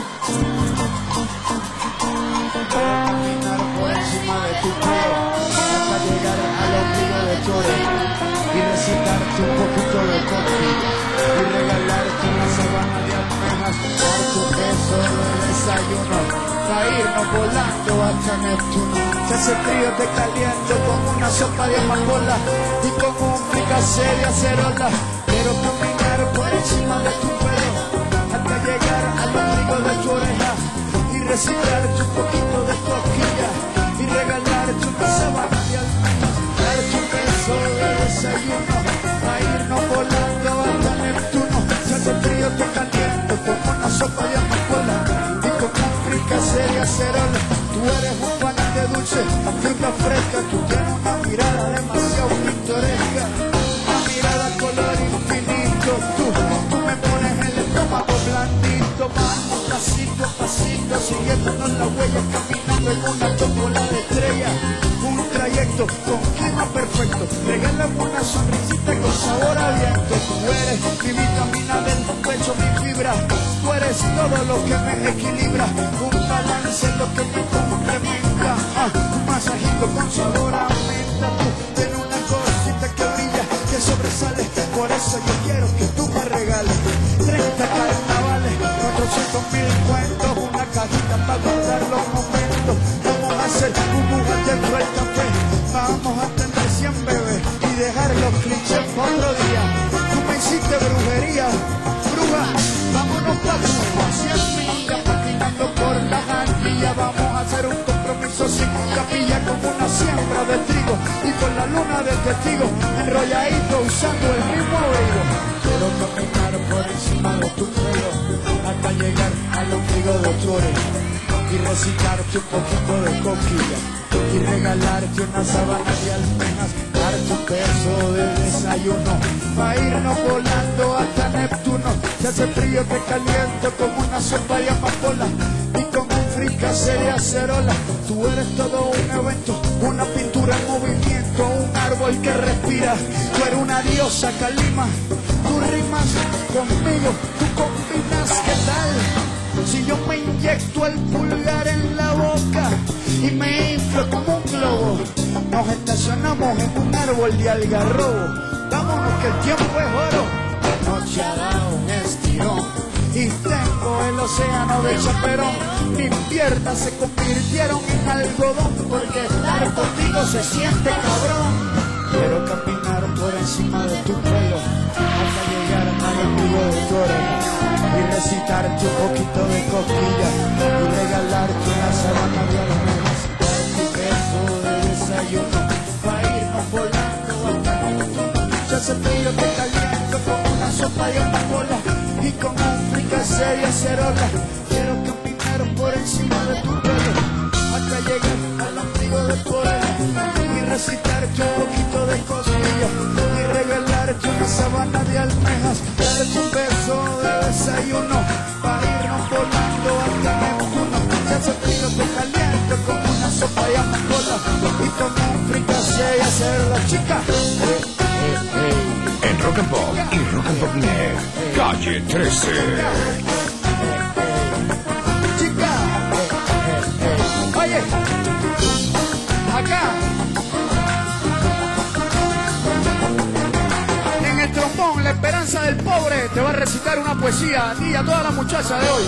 Caminar por encima de tu pelo hasta llegar al ombligo de tu oreja y recitarte un poquito de coffee y regalarte una sabana de almejas por tu beso de desayuno, para irnos volando hasta Neptuno. Se hace frío, te caliento con una sopa de amapola y con un fricasé de acerola. Quiero caminar por encima de tu pelo hasta llegar al ombligo de tu oreja y recitarte un poquito de coquilla y regalarte una sabana de almejas, darte un beso de desayuno, para irnos volando hasta Neptuno. Se hace frío, te caliento con una sopa de amapola y con un fricasé de acerola. Tú eres un panal de dulce, la fruta fresca, tú tienes una mirada demasiado pintoresca, una mirada color infinito, tú me pones el estómago blandito, vamos pasito a pasito, siguiéndonos la huella, caminando en una tómbola de estrella, un trayecto con clima perfecto, regálame una sonrisita con sabor a viento. Tú eres mi vitamina del pecho, mi fibra, tú eres todo lo que me equilibra, un balance lo que me complementa, un masajito con sabor a menta, tú tienes una cosita que brilla, que sobresale, por eso yo quiero que tú me regales 30 carnavales, 400.000 cuentos, una cajita para guardar los momentos. Vamos a hacer burbujas dentro del café, vamos a tener 100 bebés y dejar los clichés por otro día. Tú me hiciste brujería, bruja, vámonos para tu hacia mí, día vamos a hacer un compromiso sin capilla como una siembra de trigo y con la luna del testigo enrolladito usando el mismo abrigo. Quiero caminar por encima de tu pelo hasta llegar al ombligo de tu oreja y recitarte un poquito de coquilla y regalarte una sabana de almejas, darte un beso de desayuno pa' irnos volando hasta Neptuno. Si hace frío te caliento como una sopa de amapola y con un fricassé de acerola. Tú eres todo un evento, una pintura en movimiento, un árbol que respira. Tú eres una diosa Calima, tú rimas conmigo, tú combinas, ¿qué tal? Si yo me inyecto el pulgar en la boca y me inflo como un globo, nos estacionamos en un árbol de algarrobo. Vámonos que el tiempo es oro. La noche ha dado un estirón y tengo el océano de chaperón. Mis piernas se convirtieron en algodón porque estar contigo se siente cabrón. Quiero caminar por encima de tu pelo hasta llegar al ombligo de tu oreja y recitarte un poquito de cosquillas y regalarte una sabana de almejas, darte un beso de desayuno pa' irnos volando hasta Neptuno. Ya hace frío te caliento como una sopa de amapola y con un fricassé de acerola. Quiero caminar por encima de tu pelo hasta llegar al ombligo de tu oreja y recitarte un poquito de cosquillas y regalarte una sabana de almejas, darte un beso de desayuno para irnos volando hasta Neptuno. Ya hace frío te caliento como una sopa de amapola y con un fricassé de acerola. Chica, En Rock and Pop y Rock and Pop Net, Calle 13. chica, oye, acá en el trombón la esperanza del pobre te va a recitar una poesía a ti y a todas las muchachas de hoy.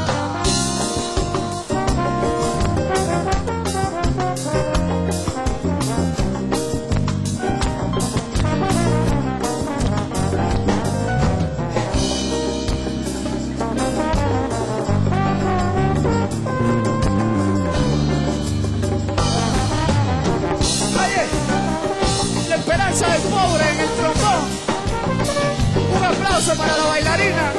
La esperanza del pobre en el trombón. Un aplauso para la bailarina.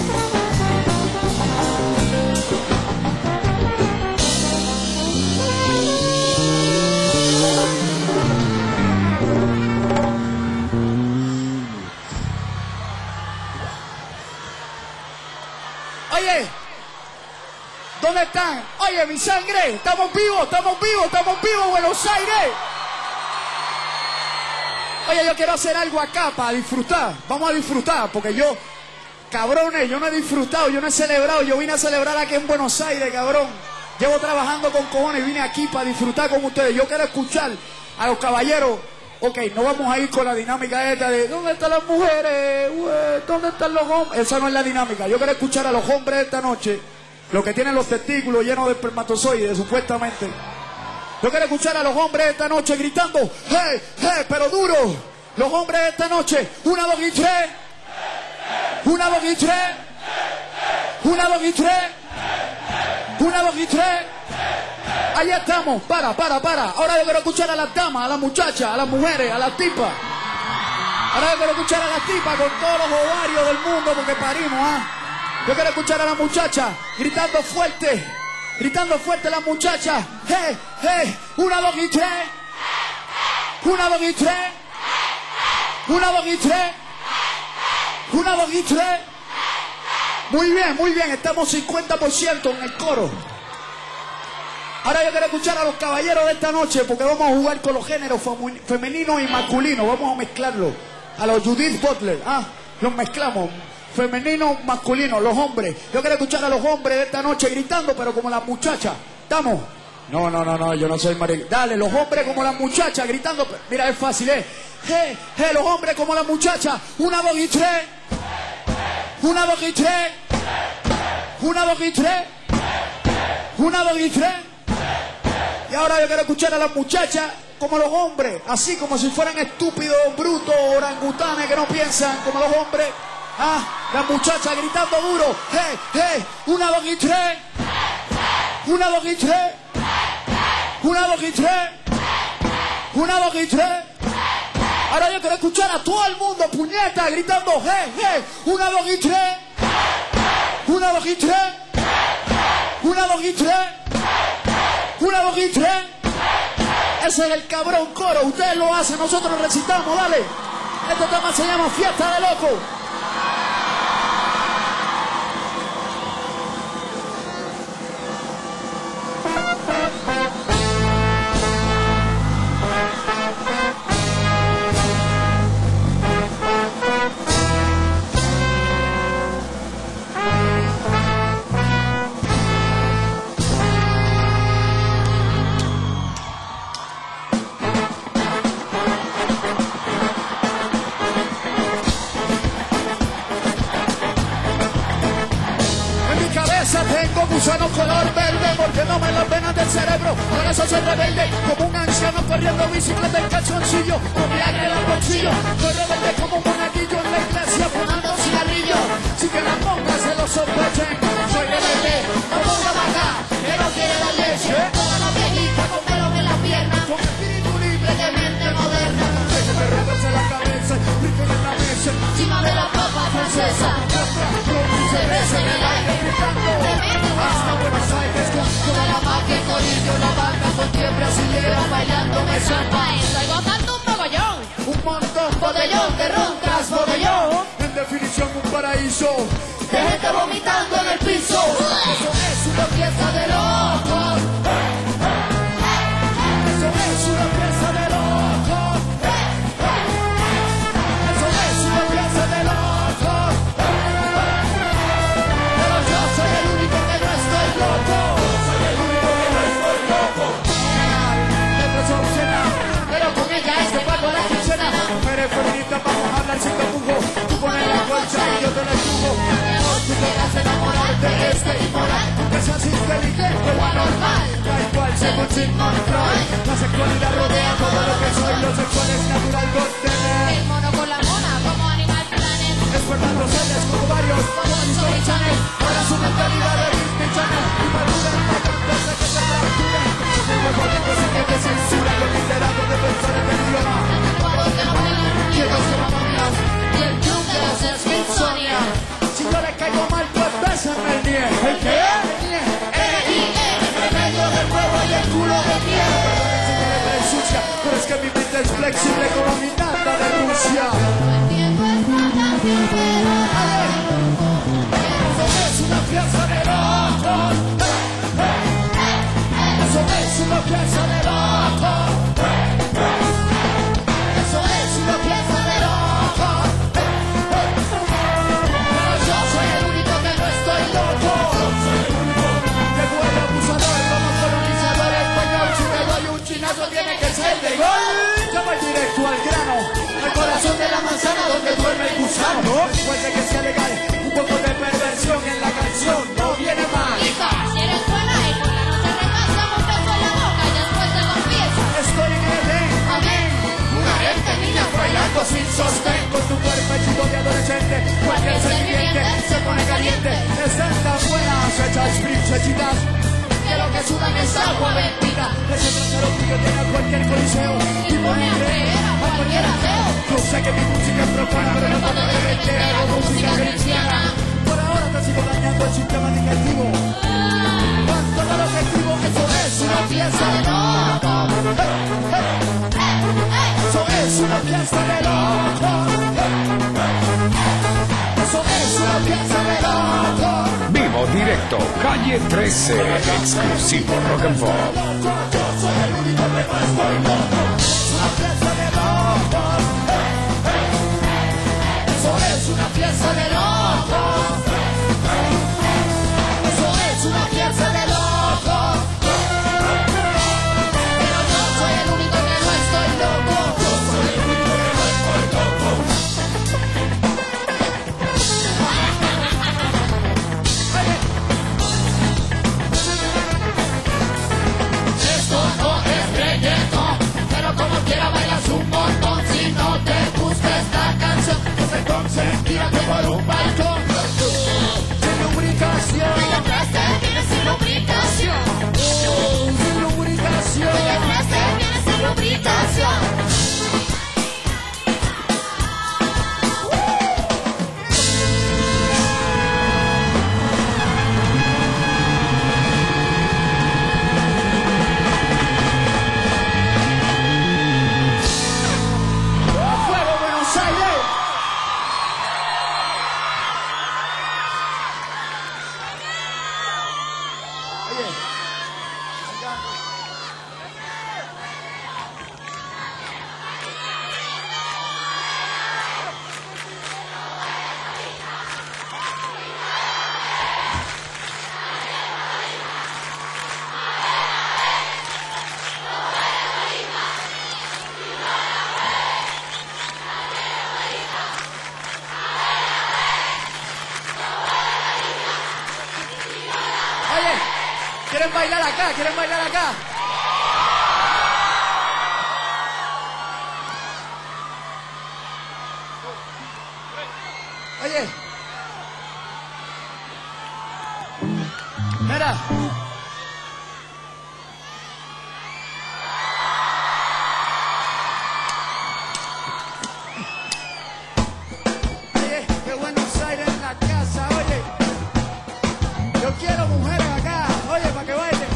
Oye, ¿dónde están? Oye, mi sangre, estamos vivos, Buenos Aires. Oye, yo quiero hacer algo acá para disfrutar. Vamos a disfrutar, porque yo, cabrones, yo no he disfrutado, yo no he celebrado. Yo vine a celebrar aquí en Buenos Aires, cabrón. Llevo trabajando con cojones y vine aquí para disfrutar con ustedes. Yo quiero escuchar a los caballeros. Ok, no vamos a ir con la dinámica esta de ¿dónde están las mujeres? ¿Dónde están los hombres? Esa no es la dinámica. Yo quiero escuchar a los hombres de esta noche, los que tienen los testículos llenos de espermatozoides, supuestamente. Yo quiero escuchar a los hombres de esta noche gritando ¡hey, hey! Pero duro. Los hombres de esta noche, 1, 2 y 3. 1, 2 y 3. 1, 2 y 3. 1, 2 y 3. Ahí estamos, para. Ahora yo quiero escuchar a las damas, a las muchachas, a las mujeres, a las tipas. Ahora yo quiero escuchar a las tipas con todos los ovarios del mundo porque parimos, ¿ah? Yo quiero escuchar a las muchachas gritando fuerte las muchachas. ¡Hey, hey! 1, 2 y 3. 1, 2 y 3. 1, 2 y 3. 1, 2 y 3. Muy bien, estamos 50% en el coro. Ahora yo quiero escuchar a los caballeros de esta noche porque vamos a jugar con los géneros femeninos y masculinos. Vamos a mezclarlos. A los Judith Butler, los mezclamos. Femenino, masculino, los hombres. Yo quiero escuchar a los hombres de esta noche gritando, pero como las muchachas. ¿Estamos? No, yo no soy marido. Dale, los hombres como las muchachas gritando. Mira, es fácil, Hey, los hombres como las muchachas. 1, 2 y 3. 1, 2 y 3. 1, 2 y 3. 1, 2 y 3. Y ahora yo quiero escuchar a las muchachas como los hombres. Así como si fueran estúpidos, brutos, orangutanes que no piensan como los hombres. Las muchachas gritando duro. Hey, 1, 2 y 3. Una, dos y tres. Una, dos y tres. Una, dos y tres. Ahora yo quiero escuchar a todo el mundo, puñeta, gritando, hey, hey. Una, dos y tres. Una, dos y tres. Una, dos y tres. Una, dos y tres. Ese es el cabrón coro. Ustedes lo hacen, nosotros lo recitamos, dale. Este tema se llama Fiesta de Loco. Tengo gusano color verde, mordiéndome las venas del cerebro. Por eso soy rebelde, como un anciano corriendo bicicleta en calzoncillo. Con Viagra en el bolsillo, soy rebelde como un monaguillo en la iglesia fumando cigarrillo. Sin que las monjas se lo sospechen, soy rebelde, como una vaca que no quiere la leche. Toda la viejita con pelo en las piernas, con espíritu libre de mente moderna. Que me regresa la cabeza, rico en la mesa, encima de la papa francesa. Cerveza en el aire gritando hasta Buenos Aires con toda la magia, el corillo, la banda con tiempo brasileño bailando me samba. Estoy gozando un mogollón. Un montón, botellón de ron tras botellón. En definición un paraíso de gente vomitando en el piso. Eso es una fiesta de locos. Eso es una fiesta de locos. Eso es una fiesta de locos. Pero con ella este pago a la quincena. Mujeres feministas, vamos a hablar sin tapujos. Tú pones la colcha y yo te la empujo. Mejor tú quieras enamorarte de este inmoral. Que seas inteligente o anormal. Da igual, según Sigmund Freud. La sexualidad rodea todo lo que soy. Lo sexual es natural con tener. El mono con la mona como Animal Planet. Espermatozoides como varios como Discovery Channel. Ahora su mentalidad de Disney Channel. Y maduran antes de que se fracturen. Como políticos sin que te censura. Los literatos defensores del idioma. Quietos como momias. Y el club de los Smithsonian. Si yo le caigo mal, pues bésame el nie. ¿El qué? N-I-N. En medio del huevo y el culo de miel. Perdón, es sucia, pero es que mi mente es flexible como mi nata de Rusia. Eso es una fiesta de locos. Eso es una fiesta de locos. Eso es una fiesta de locos. Pero yo soy el único que no estoy loco. Que vuelve abusador como colonizador español. Si me doy un chinazo tiene que ser de gol. Yo voy directo al grano, al corazón de la manzana donde duerme el gusano. Después de que sea legal, un poco de perversión en la canción no viene mal. Hija, si eres buena y por la noche repasa un beso en la boca y después te confieso. Estoy en Edén, Amén. una gente niña bailando sin sostén. Con tu cuerpo hechido de adolescente, cualquier ser viviente se pone caliente. Están tan buenas hechas princesitas Que lo que sudan es agua bendita. ese trasero tuyo tiene a cualquier coliseo Y pone a creer a cualquier ateo. Yo sé que mi música es profana, pero no cuando de repente hago música cristiana. Por ahora te sigo dañando el sistema digestivo. Cuanto al objetivo, eso es una fiesta de locos. Eso es una fiesta de locos. Eso es una fiesta de locos. Vivo directo, calle 13, exclusivo rock and roll. Yo soy el único que no estoy loco. Es una fiesta de locos. Eso es una fiesta de locos. Eso es una fiesta de locos. Pero yo soy el único que no estoy loco. Yo soy el único que no estoy loco. Esto no es reggaetón, pero como quiera baila su ¿Quieren bailar acá? ¿Quieren bailar acá? Oye. Mira. Oye, qué Buenos Aires en la casa, oye. Yo quiero mujeres acá, oye, para que bailen.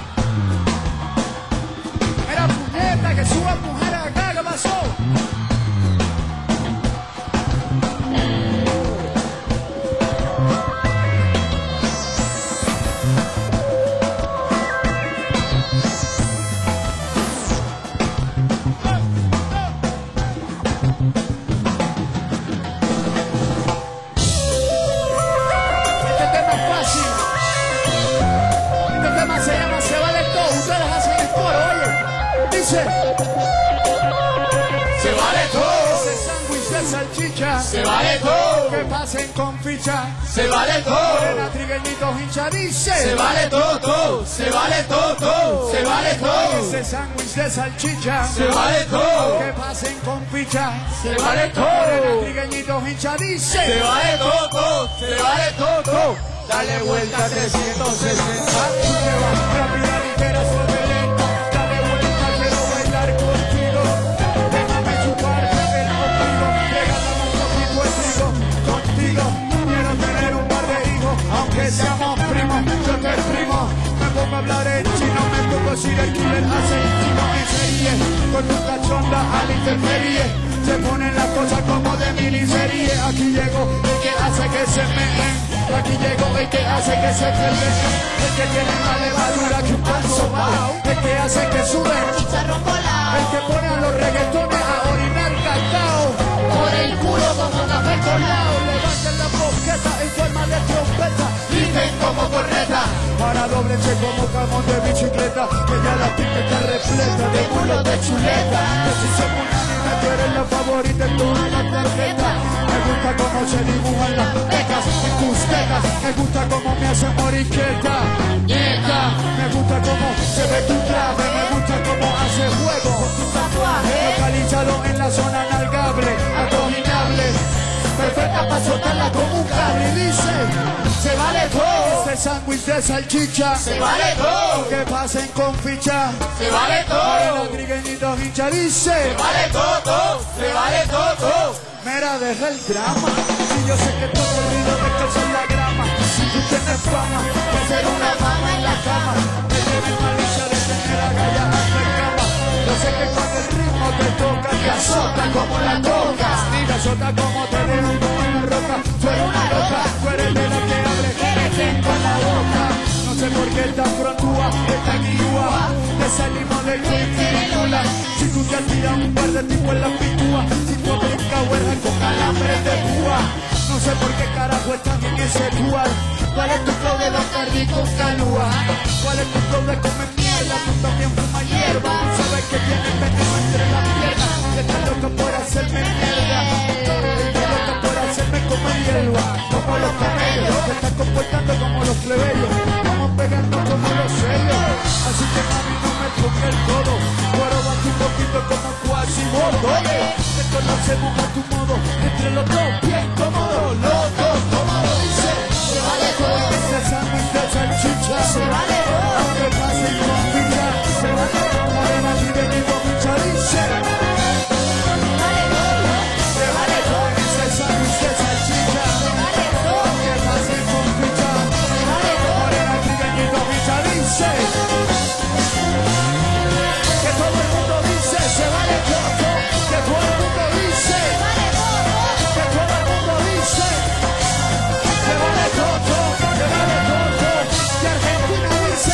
Mira, puñeta, que suban mujeres acá, ¿qué pasó? Se vale todo, que pasen con ficha. Se vale todo, en trigueñitos hincha dice. Se vale todo, se vale todo, se vale todo. Ese sándwich de salchicha. Se vale todo, que pasen con ficha. Se vale todo, en trigueñitos hincha dice. Se vale todo, se vale todo. Dale vuelta a 360. Rápida, ligera, suave, lenta. Dale vuelta, quiero bailar contigo. Déjame chuparte el ombligo. Contigo, quiero tener un par de hijos, aunque seamos primos, yo te exprimo. Me pongo a hablar en chino, me pongo si el killer hace chino y se ríe. Con tu cachonda al interferie, se ponen las cosas como de miniserie. Aquí llegó el que hace que se meen, aquí llegó el que hace que se peleen. El que tiene más levadura que un pan sobao, el que hace que suben, el que pone a los reggaetones a orinar cacao por el culo como café colado. Levanten la boqueta en forma de trompeta, griten como corneta, para doblense como camón de bicicleta, que ya la pista está repleta de culos de chuleta. Que si somos unánime, tú eres la favorita en todas las tarjetas. Me gusta cómo se dibujan las pecas en tus tetas, me gusta cómo me hacen moriqueta, nieta. Me gusta cómo se ve tu traje, me gusta cómo hace juego con tu tatuaje. Localízalo en la zona nalgable, acoginable, perfecta para soltarla como un cable. Y dice, se vale todo, este sándwich de salchicha. Se vale todo, que pasen con ficha. Se vale todo, los trigueñitos hincha dice. Se vale todo, se vale todo. Mira, deja el drama, si yo sé que todo el ruido te causa en la grama. Si tú tienes fama de ser una dama en la cama, me tienes malicia de tener a galla hasta en cama. Yo sé que con el ritmo te toca, te azota como la toca, te azota como te dejo como una roca. Tú eres una loca, tú eres de la que abre, eres quien con la boca. No sé por qué esta frontúa, esta guiúa, te salimos del película. Si tú te has tirado un par de tipos en la picúa, si tú brinca huerja con calambres de púa. No sé por qué carajo están en ese lugar. ¿Cuál es tu flow de Bacardi con calúa? ¿Cuál es tu flow de comer mierda? Tú también fumas hierba. Sabes que tienes veneno entre las piernas. Estás loca por hacerme mierda. Estás loca por hacerme comer hierba. Como los camellos, te estás comportando como los plebeyos. Vamos pegando como los sellos. Así que mami no me toque el codo. Pero vas un poquito como Quasimodo. Oye, te conocemos a tu modo. Entre los dos bien cómodos. Los dos cómodos. Dice, se vale todo. Ese sándwich de salchicha. Se vale todo. Aunque pasen con ficha. Se vale todo. Morena y de mi boca dice. Se vale todo. Se vale todo. Ese sándwich de salchicha. Se vale todo. Aunque pasen con ficha. Se vale todo. Morena y de mi boca dice. Que todo el mundo dice. Se vale todo. Que todo el mundo dice. Se vale todo. Que todo el mundo dice. Se vale todo. Se vale todo. Que Argentina dice.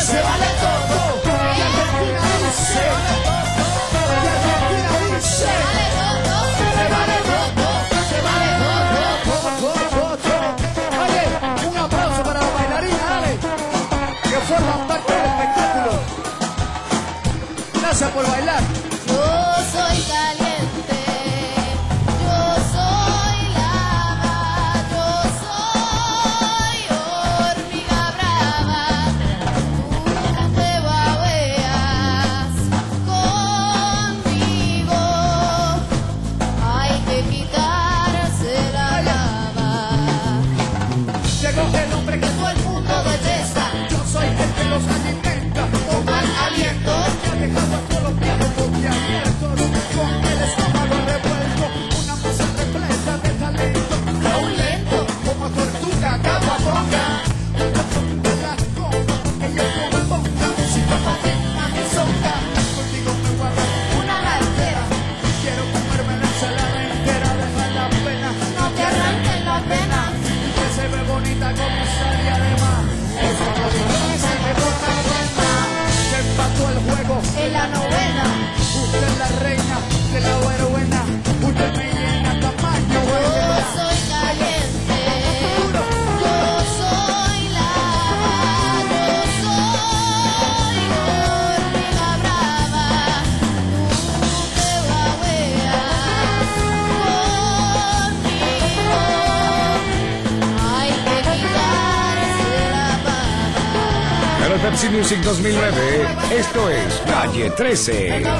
Gracias por bailar. Yo soy caliente, yo soy lava, yo soy hormiga brava. Tú te babeas conmigo, hay que quitarse la lava. Llegó el hombre que todo el mundo detesta. Yo soy el que los alimenta con mal aliento. Que ha dejado a todos los viejos boquiabiertos con el estómago revuelto, una masa repleta de talento. Aún lento como tortuga capaponga. De las copas que yo componga música pa' ti, a mi songa. Contigo me guardo una cartera. Quiero comerme la ensalada entera, deja la pena. No te arranquen la pena. Que se ve bonita como salía de más. Eso no se me bota de más. Que empató el juego en la novena. Usted es la reina de la buena. Usted me llena tamaño. Yo soy caliente. Yo soy lava. Yo soy hormiga brava. Tú te babeas conmigo. Hay que quitarse la baba. En el Pepsi Music 2009, esto es Calle 13.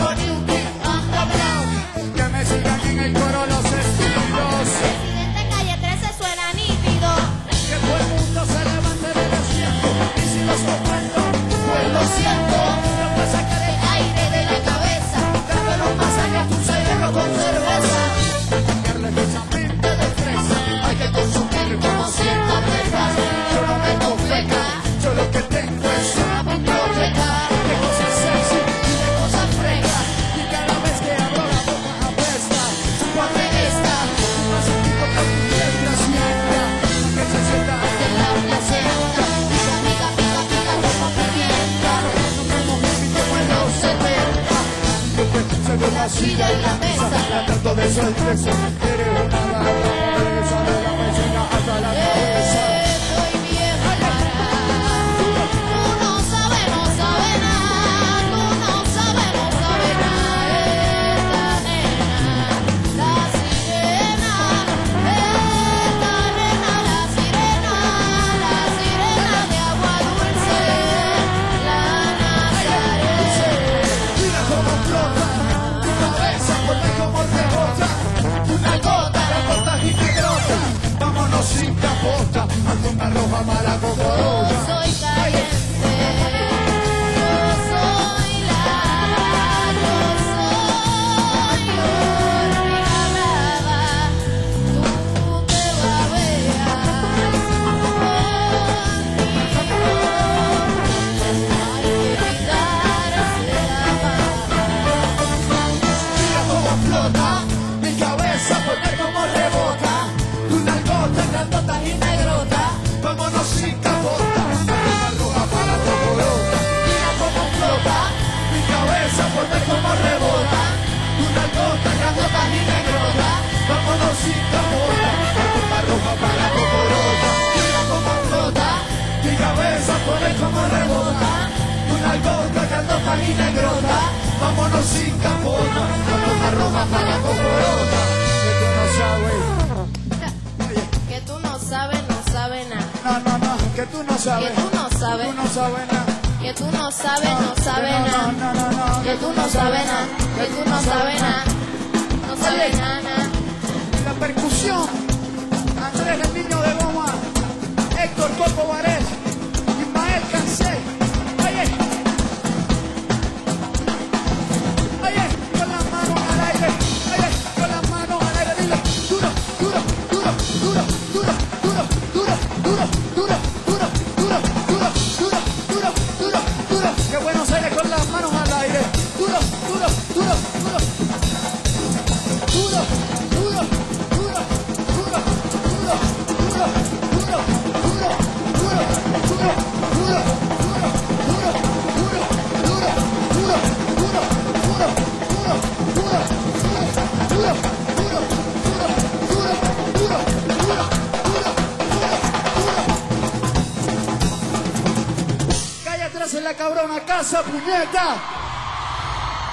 Que me sigan en el coro los estilos. Presidente Calle 13 suena nítido. Que todo el mundo se levante del asiento. Y si los comprendo, pues lo siento. No puedo sacar el aire de la cabeza. Dámelo más allá tu cerebro con cerveza. Cambiarle precisamente de fresa. Hay que consumir como sienta presas. Yo no tengo feca. Yo lo que tengo es una biblioteca de cosas sexy y de cosas frescas. Y cada vez que abro la boca apesta. Chúpate esta. Un pasito con tu letra sienta. Que se sienta en la placenta. Pica, pica, pica, pica como pimienta. no me moví como en los 70. Yo que se ve la silla y la mesa. Tratando de soltarse. Eres una dama. Esa de la mesina hasta la cabeza. Estoy bien para. Tú no sabes, no sabes nada. Tú no sabes, no sabes nada. Esta nena, la sirena. Esta nena, la sirena. La sirena de agua dulce. La Nazaret. Mira cómo flota, tu cabeza vuelve como rebota. Una gota, la gota y negrota. Vámonos sin capota, alfombra roja mala cocorota. Yo soy caliente, yo soy lava, yo soy hormiga brava. Tú te babeas conmigo. Hay que quitarse la baba. Mira cómo flota, mi cabeza vuelve como rebota. Tu nalgota, grandota y negrota. Vámonos sin capota, alfombra roja para cocorota. Mira cómo flota, mi cabeza vuelve como rebota. Tu nalgota, grandota y negrota. Vámonos sin capota, alfombra roja para cocorota. Mira cómo flota, mi cabeza vuelve como rebota. Tu nalgota, grandota y negrota. Vámonos sin capota, alfombra roja para cocorota. Que tú no sabes. Que tú no sabes, no sabes nada. No, que tú no sabes. Que tú no sabes. Tú no sabes nada. Que tú no sabes, no sabes nada. No. Que tú no sabes nada. Que tú no sabes nada. No sabes nada. La percusión. Andrés el niño de Goma. Héctor Coco Varés. Ismael Cancel. Oye. Oye, con las manos al aire. Oye, con las manos al aire. Dile, duro, duro, duro, duro, duro, duro, duro, duro, duro, duro, duro, duro, duro, duro, duro, duro. Que Buenos Aires con las manos al aire. Duro, duro, duro, duro. Duro, duro, duro, duro, duro, duro, duro, duro, duro, Calle 13 en la cabrona casa, puñeta.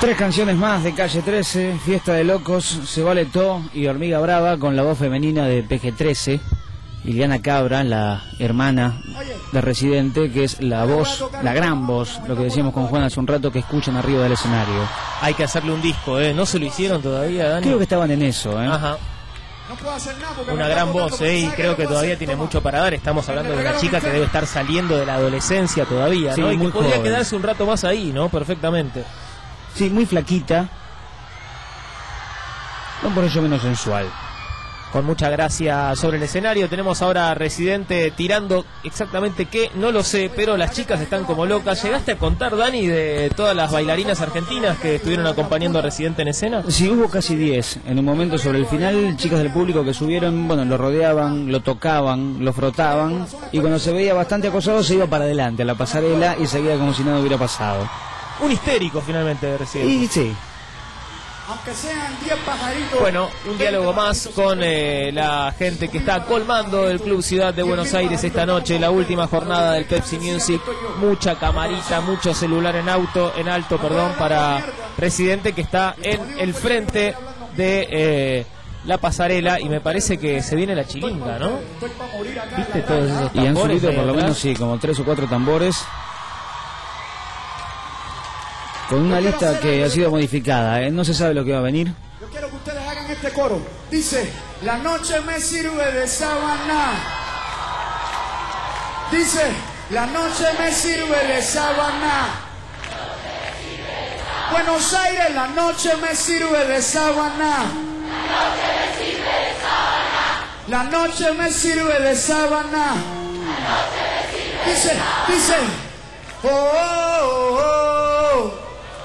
3 canciones más de Calle 13, Fiesta de Locos, Se Vale Todo y Hormiga Brava con la voz femenina de PG-13, Liliana Cabra, la hermana de Residente, que es la voz, la gran voz, lo que decíamos con Juan hace un rato, que escuchan arriba del escenario. Hay que hacerle un disco, ¿no se lo hicieron todavía, Dani? Creo que estaban en eso, Ajá. Una gran voz, y creo que todavía tiene mucho para dar. Estamos hablando de una chica que debe estar saliendo de la adolescencia todavía, ¿no? Sí, Y que muy podría joven. quedarse un rato más ahí, ¿no? Perfectamente. Sí, muy flaquita, no por ello menos sensual. Con mucha gracia sobre el escenario. Tenemos ahora a Residente tirando exactamente qué, no lo sé, pero las chicas están como locas. ¿Llegaste a contar, Dani, de todas las bailarinas argentinas que estuvieron acompañando a Residente en escena? Sí, hubo casi 10. En un momento sobre el final, chicas del público que subieron, bueno, lo rodeaban, lo tocaban, lo frotaban, y cuando se veía bastante acosado se iba para adelante a la pasarela y seguía como si nada hubiera pasado. Un histérico finalmente de Residente. Y sí. Aunque sean 10 pajaritos. Bueno, un diálogo más con la gente que está colmando el Club Ciudad de Buenos Aires esta noche, la última jornada del Pepsi Music. Mucha camarita, mucho celular en alto, para Residente, que está en el frente de la pasarela, y me parece que se viene la chiringa, ¿no? ¿Viste todos esos tambores? Y han subido ahí por lo atrás? menos, sí, como 3 o 4 tambores. Con una lista que ha sido modificada, no se sabe lo que va a venir. Yo quiero que ustedes hagan este coro. Dice, la noche me sirve de sábana. Dice, la noche me sirve de sábana. Buenos Aires, la noche me sirve de sábana. La noche me sirve de sábana. Dice, oh, oh, oh.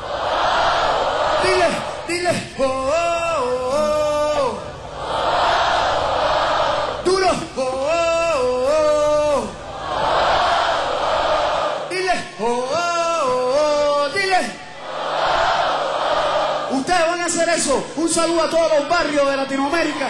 Dile, oh, oh, oh. Duro, oh, oh, oh. Dile, oh, oh, oh. Dile. Ustedes van a hacer eso. Un saludo a todos los barrios de Latinoamérica.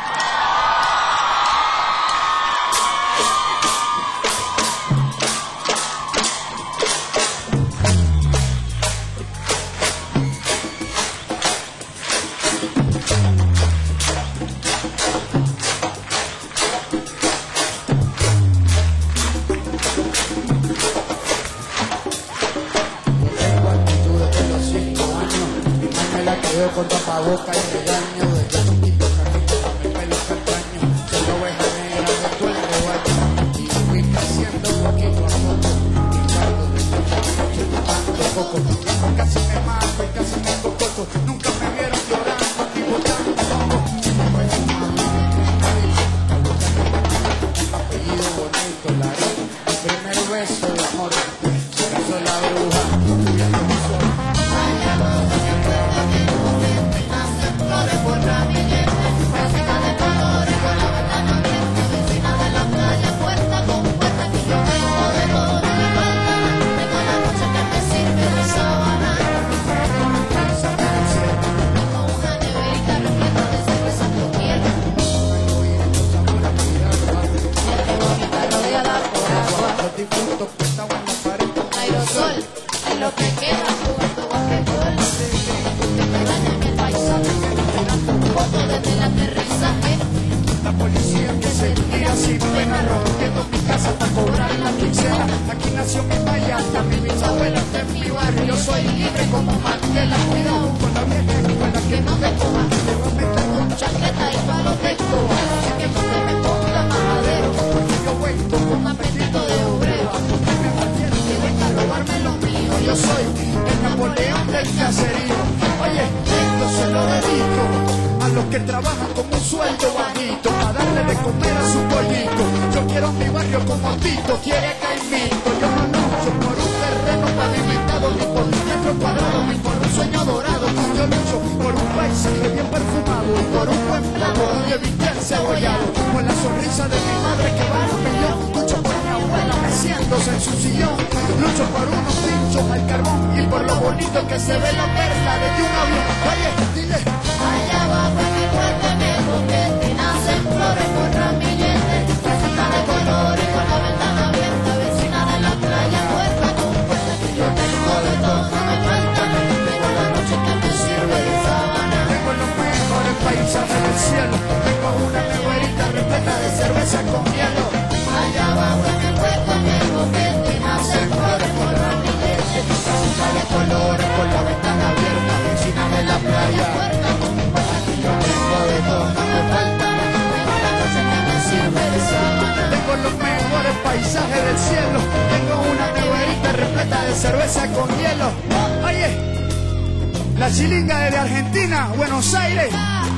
Con tapaboca y regaño, desde chiquito carrito pa' mi pelo castaño, soy la oveja negra de tu el rebaño, y fui creciendo poquito a poco, pintando de noche, chupando poco, y casi me mato y casi me cocoto, nunca me vieron llorando ni botando poco, apellido bonito, Larín, mi primer beso de amor, se casó la bruja, viendo mi sol. Por ramillete, vecina de colores con la ventana abierta, vecina de la playa, puerta con puerta, que yo tengo de todo de mi espalda, tengo la noche que me sirve de sábana, tengo una neverita repleta de cerveza con miel, bonita rodeada por agua, los difuntos que estaban en la pared, aerosol, es lo que queda jugando basquetbol, te me daña en el paisaje. Foto desde el aterrizaje. La policía que se tira sin pena, rompiendo mi casa para cobrar la quincena. Aquí nació mi mayata, mi bisabuela de mi barrio. Yo soy libre como Mandela. Cuidado con la vieja escuela que no te coja. Te voy a meter con chaqueta y palos de escoba. Así que cuando me ponga majadero, porque yo cuento con apetito de obrero. Porque me cualquiera que venga a robarme lo mío. Yo soy el Napoleón del caserío. Oye, esto se lo dedico a los que trabajan con un sueldo bajito, a darle de comer a su pollito. Yo quiero mi barrio como Tito quiere Caimito. Yo no lucho por un terreno pavimentado, ni por un metro cuadrado, ni por un sueño dorado. Yo lucho por un paisaje bien perfumado y por un buen plato de bistec cebollado. Por la sonrisa de mi madre que vale un millón. Lucho por mi abuela meciéndose en su sillón. Lucho por unos pinchos al carbón y por lo bonito que se ve la perla desde un avión. Oye, dile. Allá abajo en mi puente me boquete, nacen flores por ramillete, vecina de colores con la ventana abierta, vecina de la playa, puerta con puerta, que yo tengo de todo, no me falta, pero la noche paisaje del cielo. Tengo una neverita repleta de cerveza con hielo. Allá abajo en el hueco me boquete, nacen flores por ramillete. Hay colores con la ventana abierta, vecina de la playa. Aquí yo tengo de todo, no me falta nada. Que me sirve de sábana. Tengo los mejores paisajes del cielo. Tengo una neverita repleta de cerveza con hielo. Oye, la chilinga de Argentina, Buenos Aires.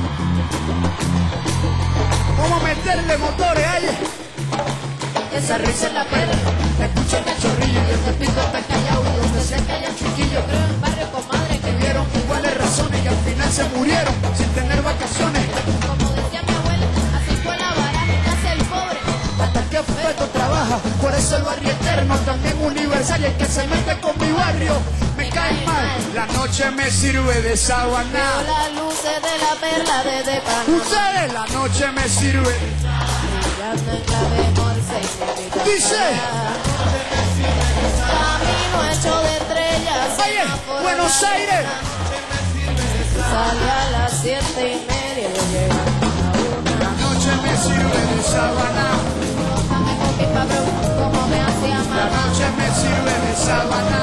Vamos a meterle motores, oye. Esa risa es la perra. Escucha el cachorrillo y el pepito está callado. Y donde sea que haya chiquillos, Creo en barrio, comadre, que vieron iguales razones y al final se murieron sin tener vacaciones. como decía mi abuela, así fue la vara, nace el pobre. Hasta que Feto trabaja, por eso el barrio eterno también universal. Y el que se mete con mi barrio me cae mal. La noche me sirve de sábana. Veo las luces de la perla desde Panamá. Ustedes, la noche me sirve. Brillando en clave morse y negrita. Dice. Camino hecho de estrellas. Oye, semáforo Buenos de la Aires. luna. Sale a las 7:30 y llega a La noche me sirve de sábana. Bájame con mi pabrón, como me hacía La mamá. noche me sirve de sábana.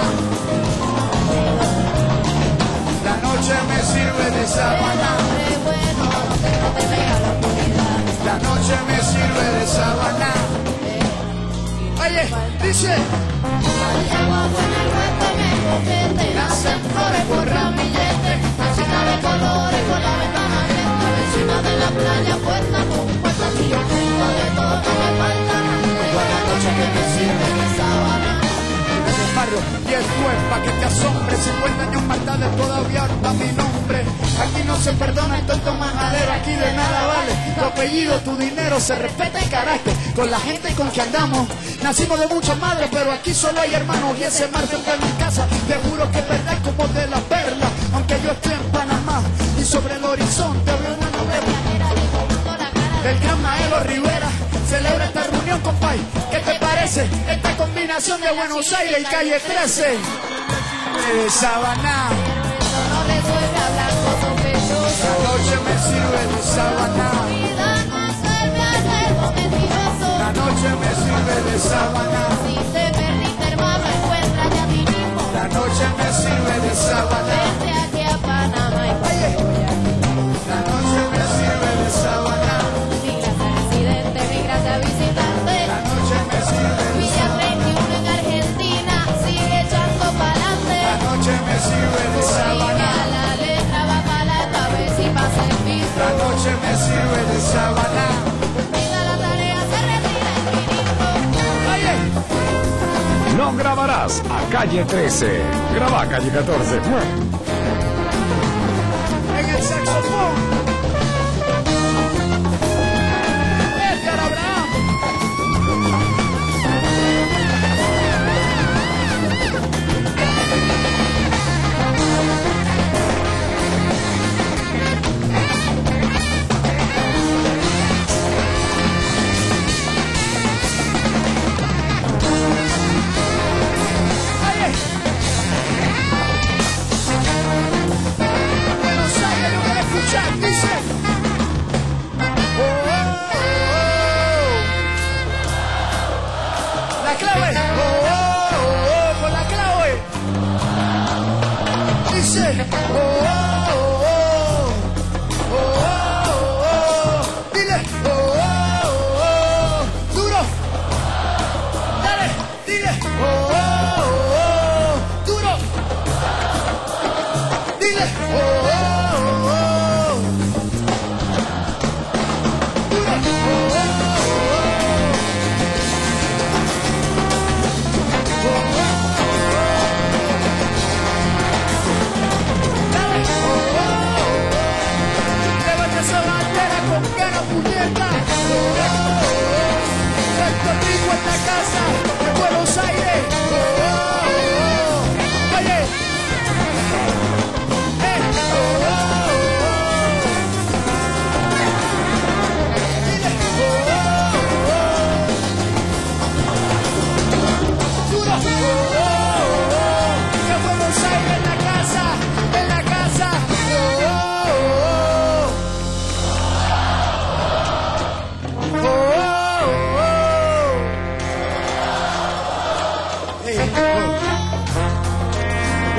La noche me sirve de sábana. Hombre bueno, que no te vea la oscuridad. La noche me sirve de sábana. Oye, dice. Allá abajo en el hueco me boquete, nacen flores por ramillete. Llena de colores con la ventana abierta, vecina de la playa, puerta con puerta. Y yo tengo de todo, no me falta nada. Tengo la noche que me sirve de sábana. Barrio, y el juez pa' que te asombre, 50 años más tarde todavía está mi nombre. Aquí no se perdona el tonto majadero, aquí de nada vale tu apellido, tu dinero, se respeta el carácter con la gente con que andamos. Nacimos de muchas madres, pero aquí solo hay hermanos. Y ese mar frente a mi casa, te juro que es verdad como de la perla. Aunque yo estoy en Panamá y sobre el horizonte veo una nube del gran Maelo Rivera. Celebra esta reunión, compay. ¿Qué te parece esta combinación de Buenos Aires y Calle 13? De Sabaná. No resuelve hablar con sospechoso. La noche me sirve de Sabaná. Vida no suelve hacerlo mentiroso. La noche me sirve de Sabaná. Si te perdiste, hermano, encuentra ya ti mismo. La noche me sirve de Sabaná. Vente aquí a Panamá y Oye. La noche me sirve de Sabaná. Migrante residente, migrante visitante. La noche me sirve de Villa Sabaná. 21 en Argentina, sigue echando pa'lante. La noche me sirve de Sigue Sabaná. a la letra, va pa'lante, a ver si pasa el piso. La noche me sirve de Sabaná. Mira la tarea, se retira el finito. Oye. No grabarás a Calle 13. Graba a Calle 14. En el saxofón. Edgar Abraham. Oye.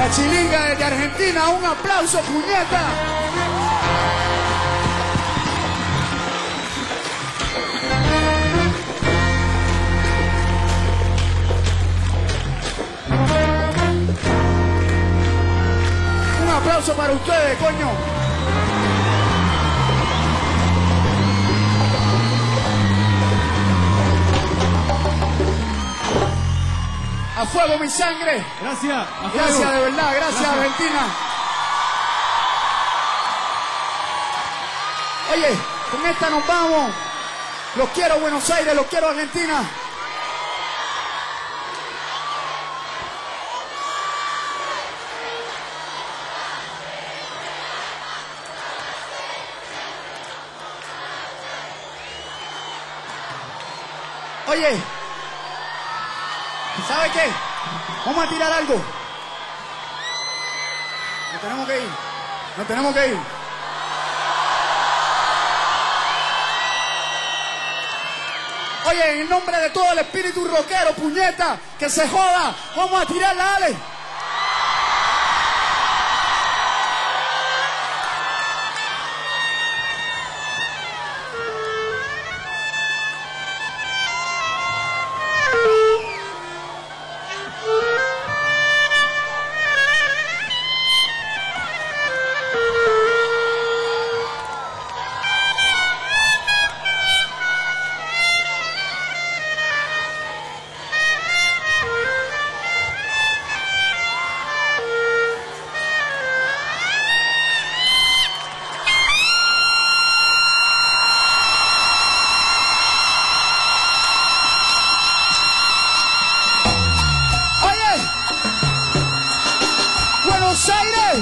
La chilinga desde Argentina, un aplauso, puñeta. Un aplauso para ustedes, coño. A fuego mi sangre. Gracias. Gracias de verdad, gracias Argentina. Oye, con esta nos vamos. Los quiero Buenos Aires, los quiero Argentina. Oye, ¿sabe qué? Vamos a tirar algo. Nos tenemos que ir. Nos tenemos que ir. Oye, en el nombre de todo el espíritu rockero, puñeta, que se joda, vamos a tirarla, dale. Buenos Aires.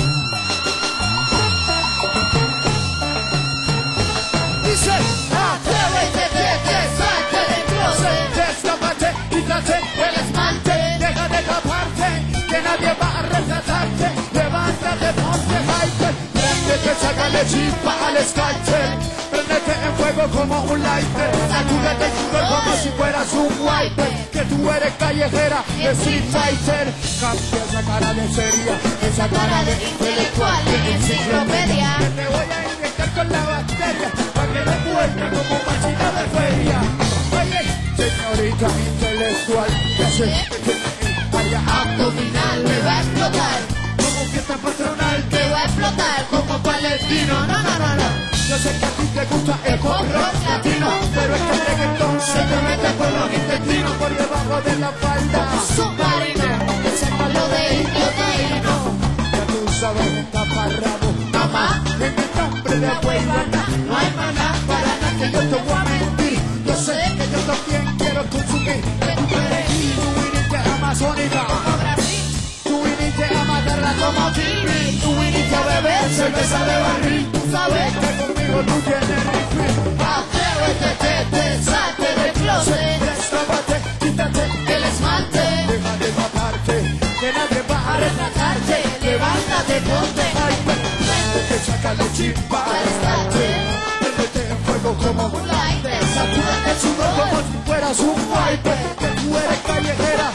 Dice, atrévete, salte del closet, destápate, quítate el esmalte, deja de taparte, que nadie va a retratarte, levántate, ponte hyper, préndete, sácale chispa al escarcher, préndete en fuego como un lighter, sacúdete el sudor como si fueras un wiper, que tú eres callejera, de street fighter, cambia esa cara de seria, esa cara de intelectual, de enciclopedia, que te voy a inyectar con la bacteria, para que te muestre como machina de feria. Oye, señorita intelectual, yo sé que tiene área abdominal, me va a explotar, como fiesta patronal, te va a explotar, como palestino, no. Yo sé que a ti te gusta el pop rock latino, pero es que el reggaetón se te mete por los intestinos, por debajo de la falda submarino, que sepa lo de indio. Ya tú sabes, está parrado, mamá, en el nombre de abuela, no hay maná para nada que yo te voy a mentir. Yo sé que yo también quiero consumir, que tú eres tú viniste amazónica, como Brasil, tú viniste a matarla como Jimmy, tú viniste a beber cerveza de barril, tú sabes que conmigo tú tienes refill. Atrévete, salte del closet, destápate, quítate el esmalte, deja de taparte, que nadie va a retratarte, levántate, ponte hyper, préndete, sácale chispa al estarte, préndete en fuego como un lighter, sacúdate el sudor como si fueras un wiper, que tú eres callejera.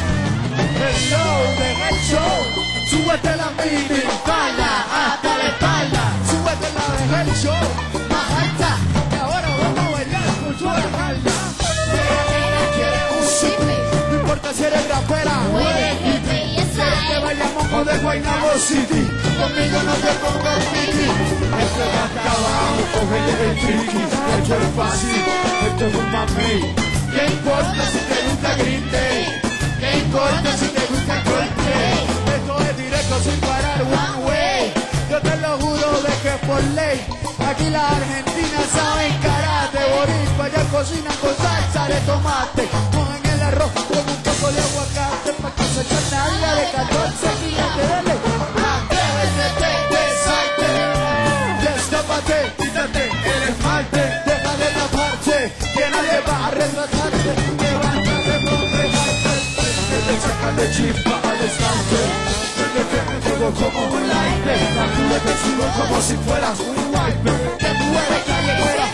Hello, deja el show, súbete la mini falda hasta la espalda, súbete la deja el show más alta, que ahora vamos a bailar con su espalda. Quiere un simple, no importa si eres rapera o eres hippie, que bailamos con de Guaynabo City, conmigo no te pongas piqui, esto es hasta abajo, cógele el triqui, esto es fácil, esto es un mamey, ¿qué importa si te gusta Green Day? ¿Qué importa si te gusta Coldplay? Esto es directo sin parar, one way. Yo te lo juro de que por ley, aquí la Argentina sabe karate, boricua ya cocinan con salsa de tomate, cogen el arroz con un poco de aguacate, pa' que se echen nalga de 14 quilates, dale. Atrévete, salte, destápate, quítate el esmalte, deja de taparte, que nadie va a retratarte, levántate, ponte hyper, sácale chispa al estante, préndete en fuego como un lighter, sacúdete el sudor como si fueras un wiper, que tú eres callejera,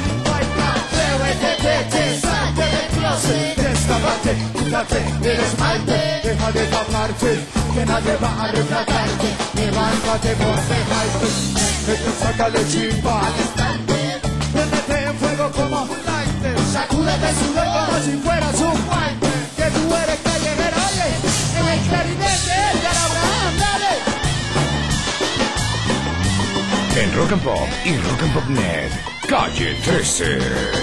atrévete, salte del closet, destápate, quítate el esmalte, deja de taparte, que nadie va a retratarte. Levántate, ponte hype, sácale chispa al estante. Prendete en fuego como un lighter, sacúdete el sudor como si fueras un fighter. Que tú eres callejera, oye, en el clarinete Edgar Abraham, dale. En Rock and Pop y Rock and Pop Net, Calle 13.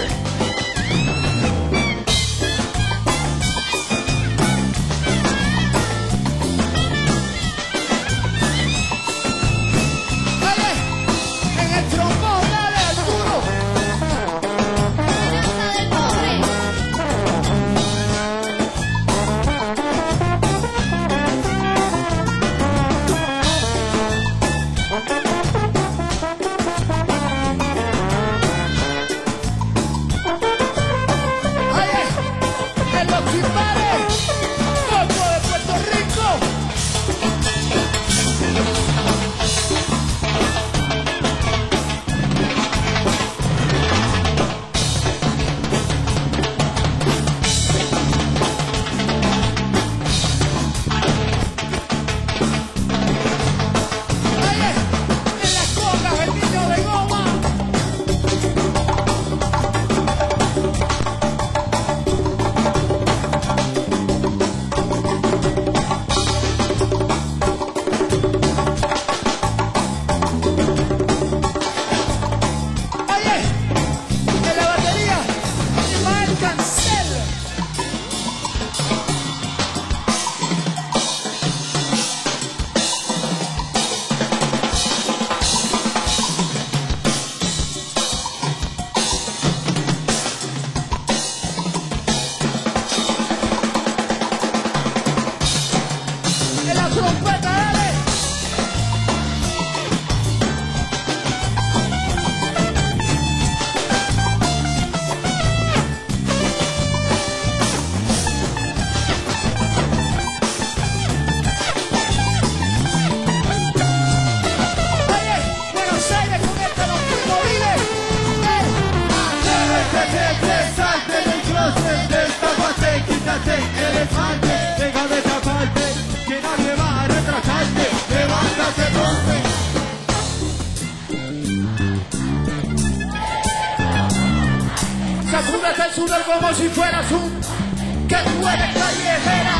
Sacúdete el sudor como si fueras un que tú eres callejera.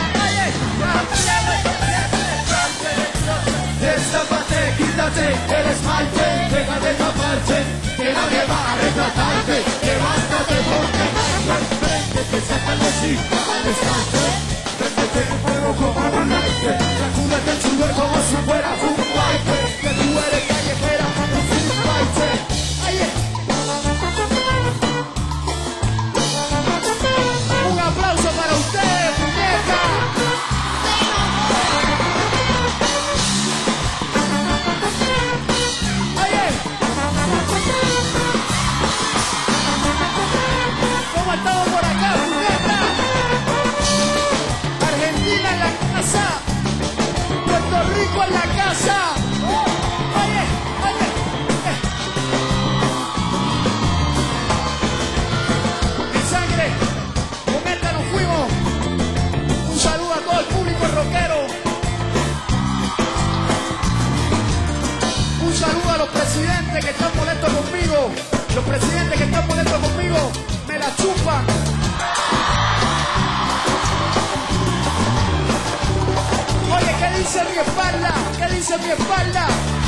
Destápate, quítate el esmalte, deja de taparte, que nadie va a retratarte. Levántate, ponte frente, que sácale chispa al estante. Prendete en fuego como un aire, sacúdete el sudor como si fueras un fighter, que tú eres callejera, un street fighter. Un aplauso para ustedes, muñeca. ¿Cómo estamos por acá, muñeca? Argentina en la casa, Puerto Rico en la casa. En sangre, con esta nos fuimos. Un saludo a todo el público rockero. Un saludo a los presidentes que están molestos conmigo. Los presidentes que están molestos conmigo me la chupan. Oye, ¿qué dice mi espalda? ¿Qué dice mi espalda?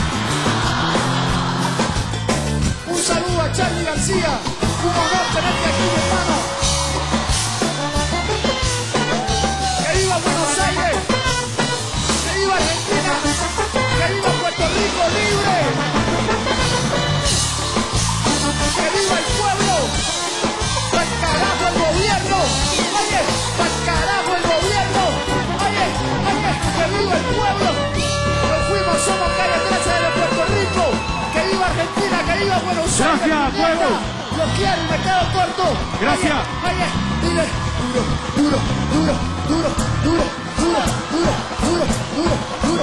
Un saludo a Charlie García. Un honor tenerte aquí, mi hermano. Que viva Buenos Aires. Que viva Argentina. Que viva Puerto Rico libre. Que viva el pueblo. ¡Pa'l carajo el gobierno! Oye, ¡pa'l carajo el gobierno! Oye, que viva el pueblo. Nos fuimos, somos Calle 13 de Puerto Rico. Que viva Argentina, que viva Buenos Aires. Gracias, pueblo. Lo quiero y me quedo corto. Gracias. Oye, dile duro, duro, duro, duro, duro, duro, duro, duro, duro, duro.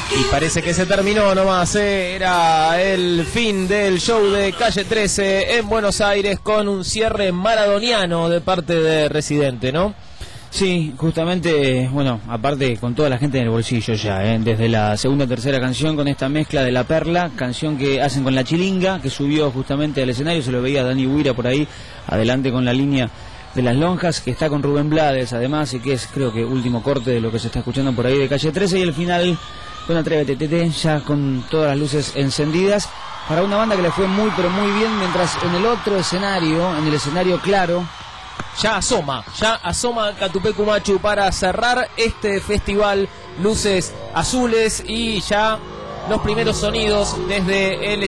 Y parece que se terminó nomás, era el fin del show de Calle 13 en Buenos Aires con un cierre maradoniano de parte de Residente, ¿no? Sí, justamente, bueno, aparte con toda la gente en el bolsillo ya, desde la segunda o tercera canción con esta mezcla de La Perla, canción que hacen con La Chilinga, que subió justamente al escenario, se lo veía a Dani Huira por ahí, adelante con la línea de las lonjas, que está con Rubén Blades además, y que es creo que último corte de lo que se está escuchando por ahí de Calle 13, y el final con Atrévete Tete, ya con todas las luces encendidas, para una banda que le fue muy pero muy bien, mientras en el otro escenario, en el escenario Claro, ya asoma Catupecu Machu para cerrar este festival, luces azules y ya los primeros sonidos desde el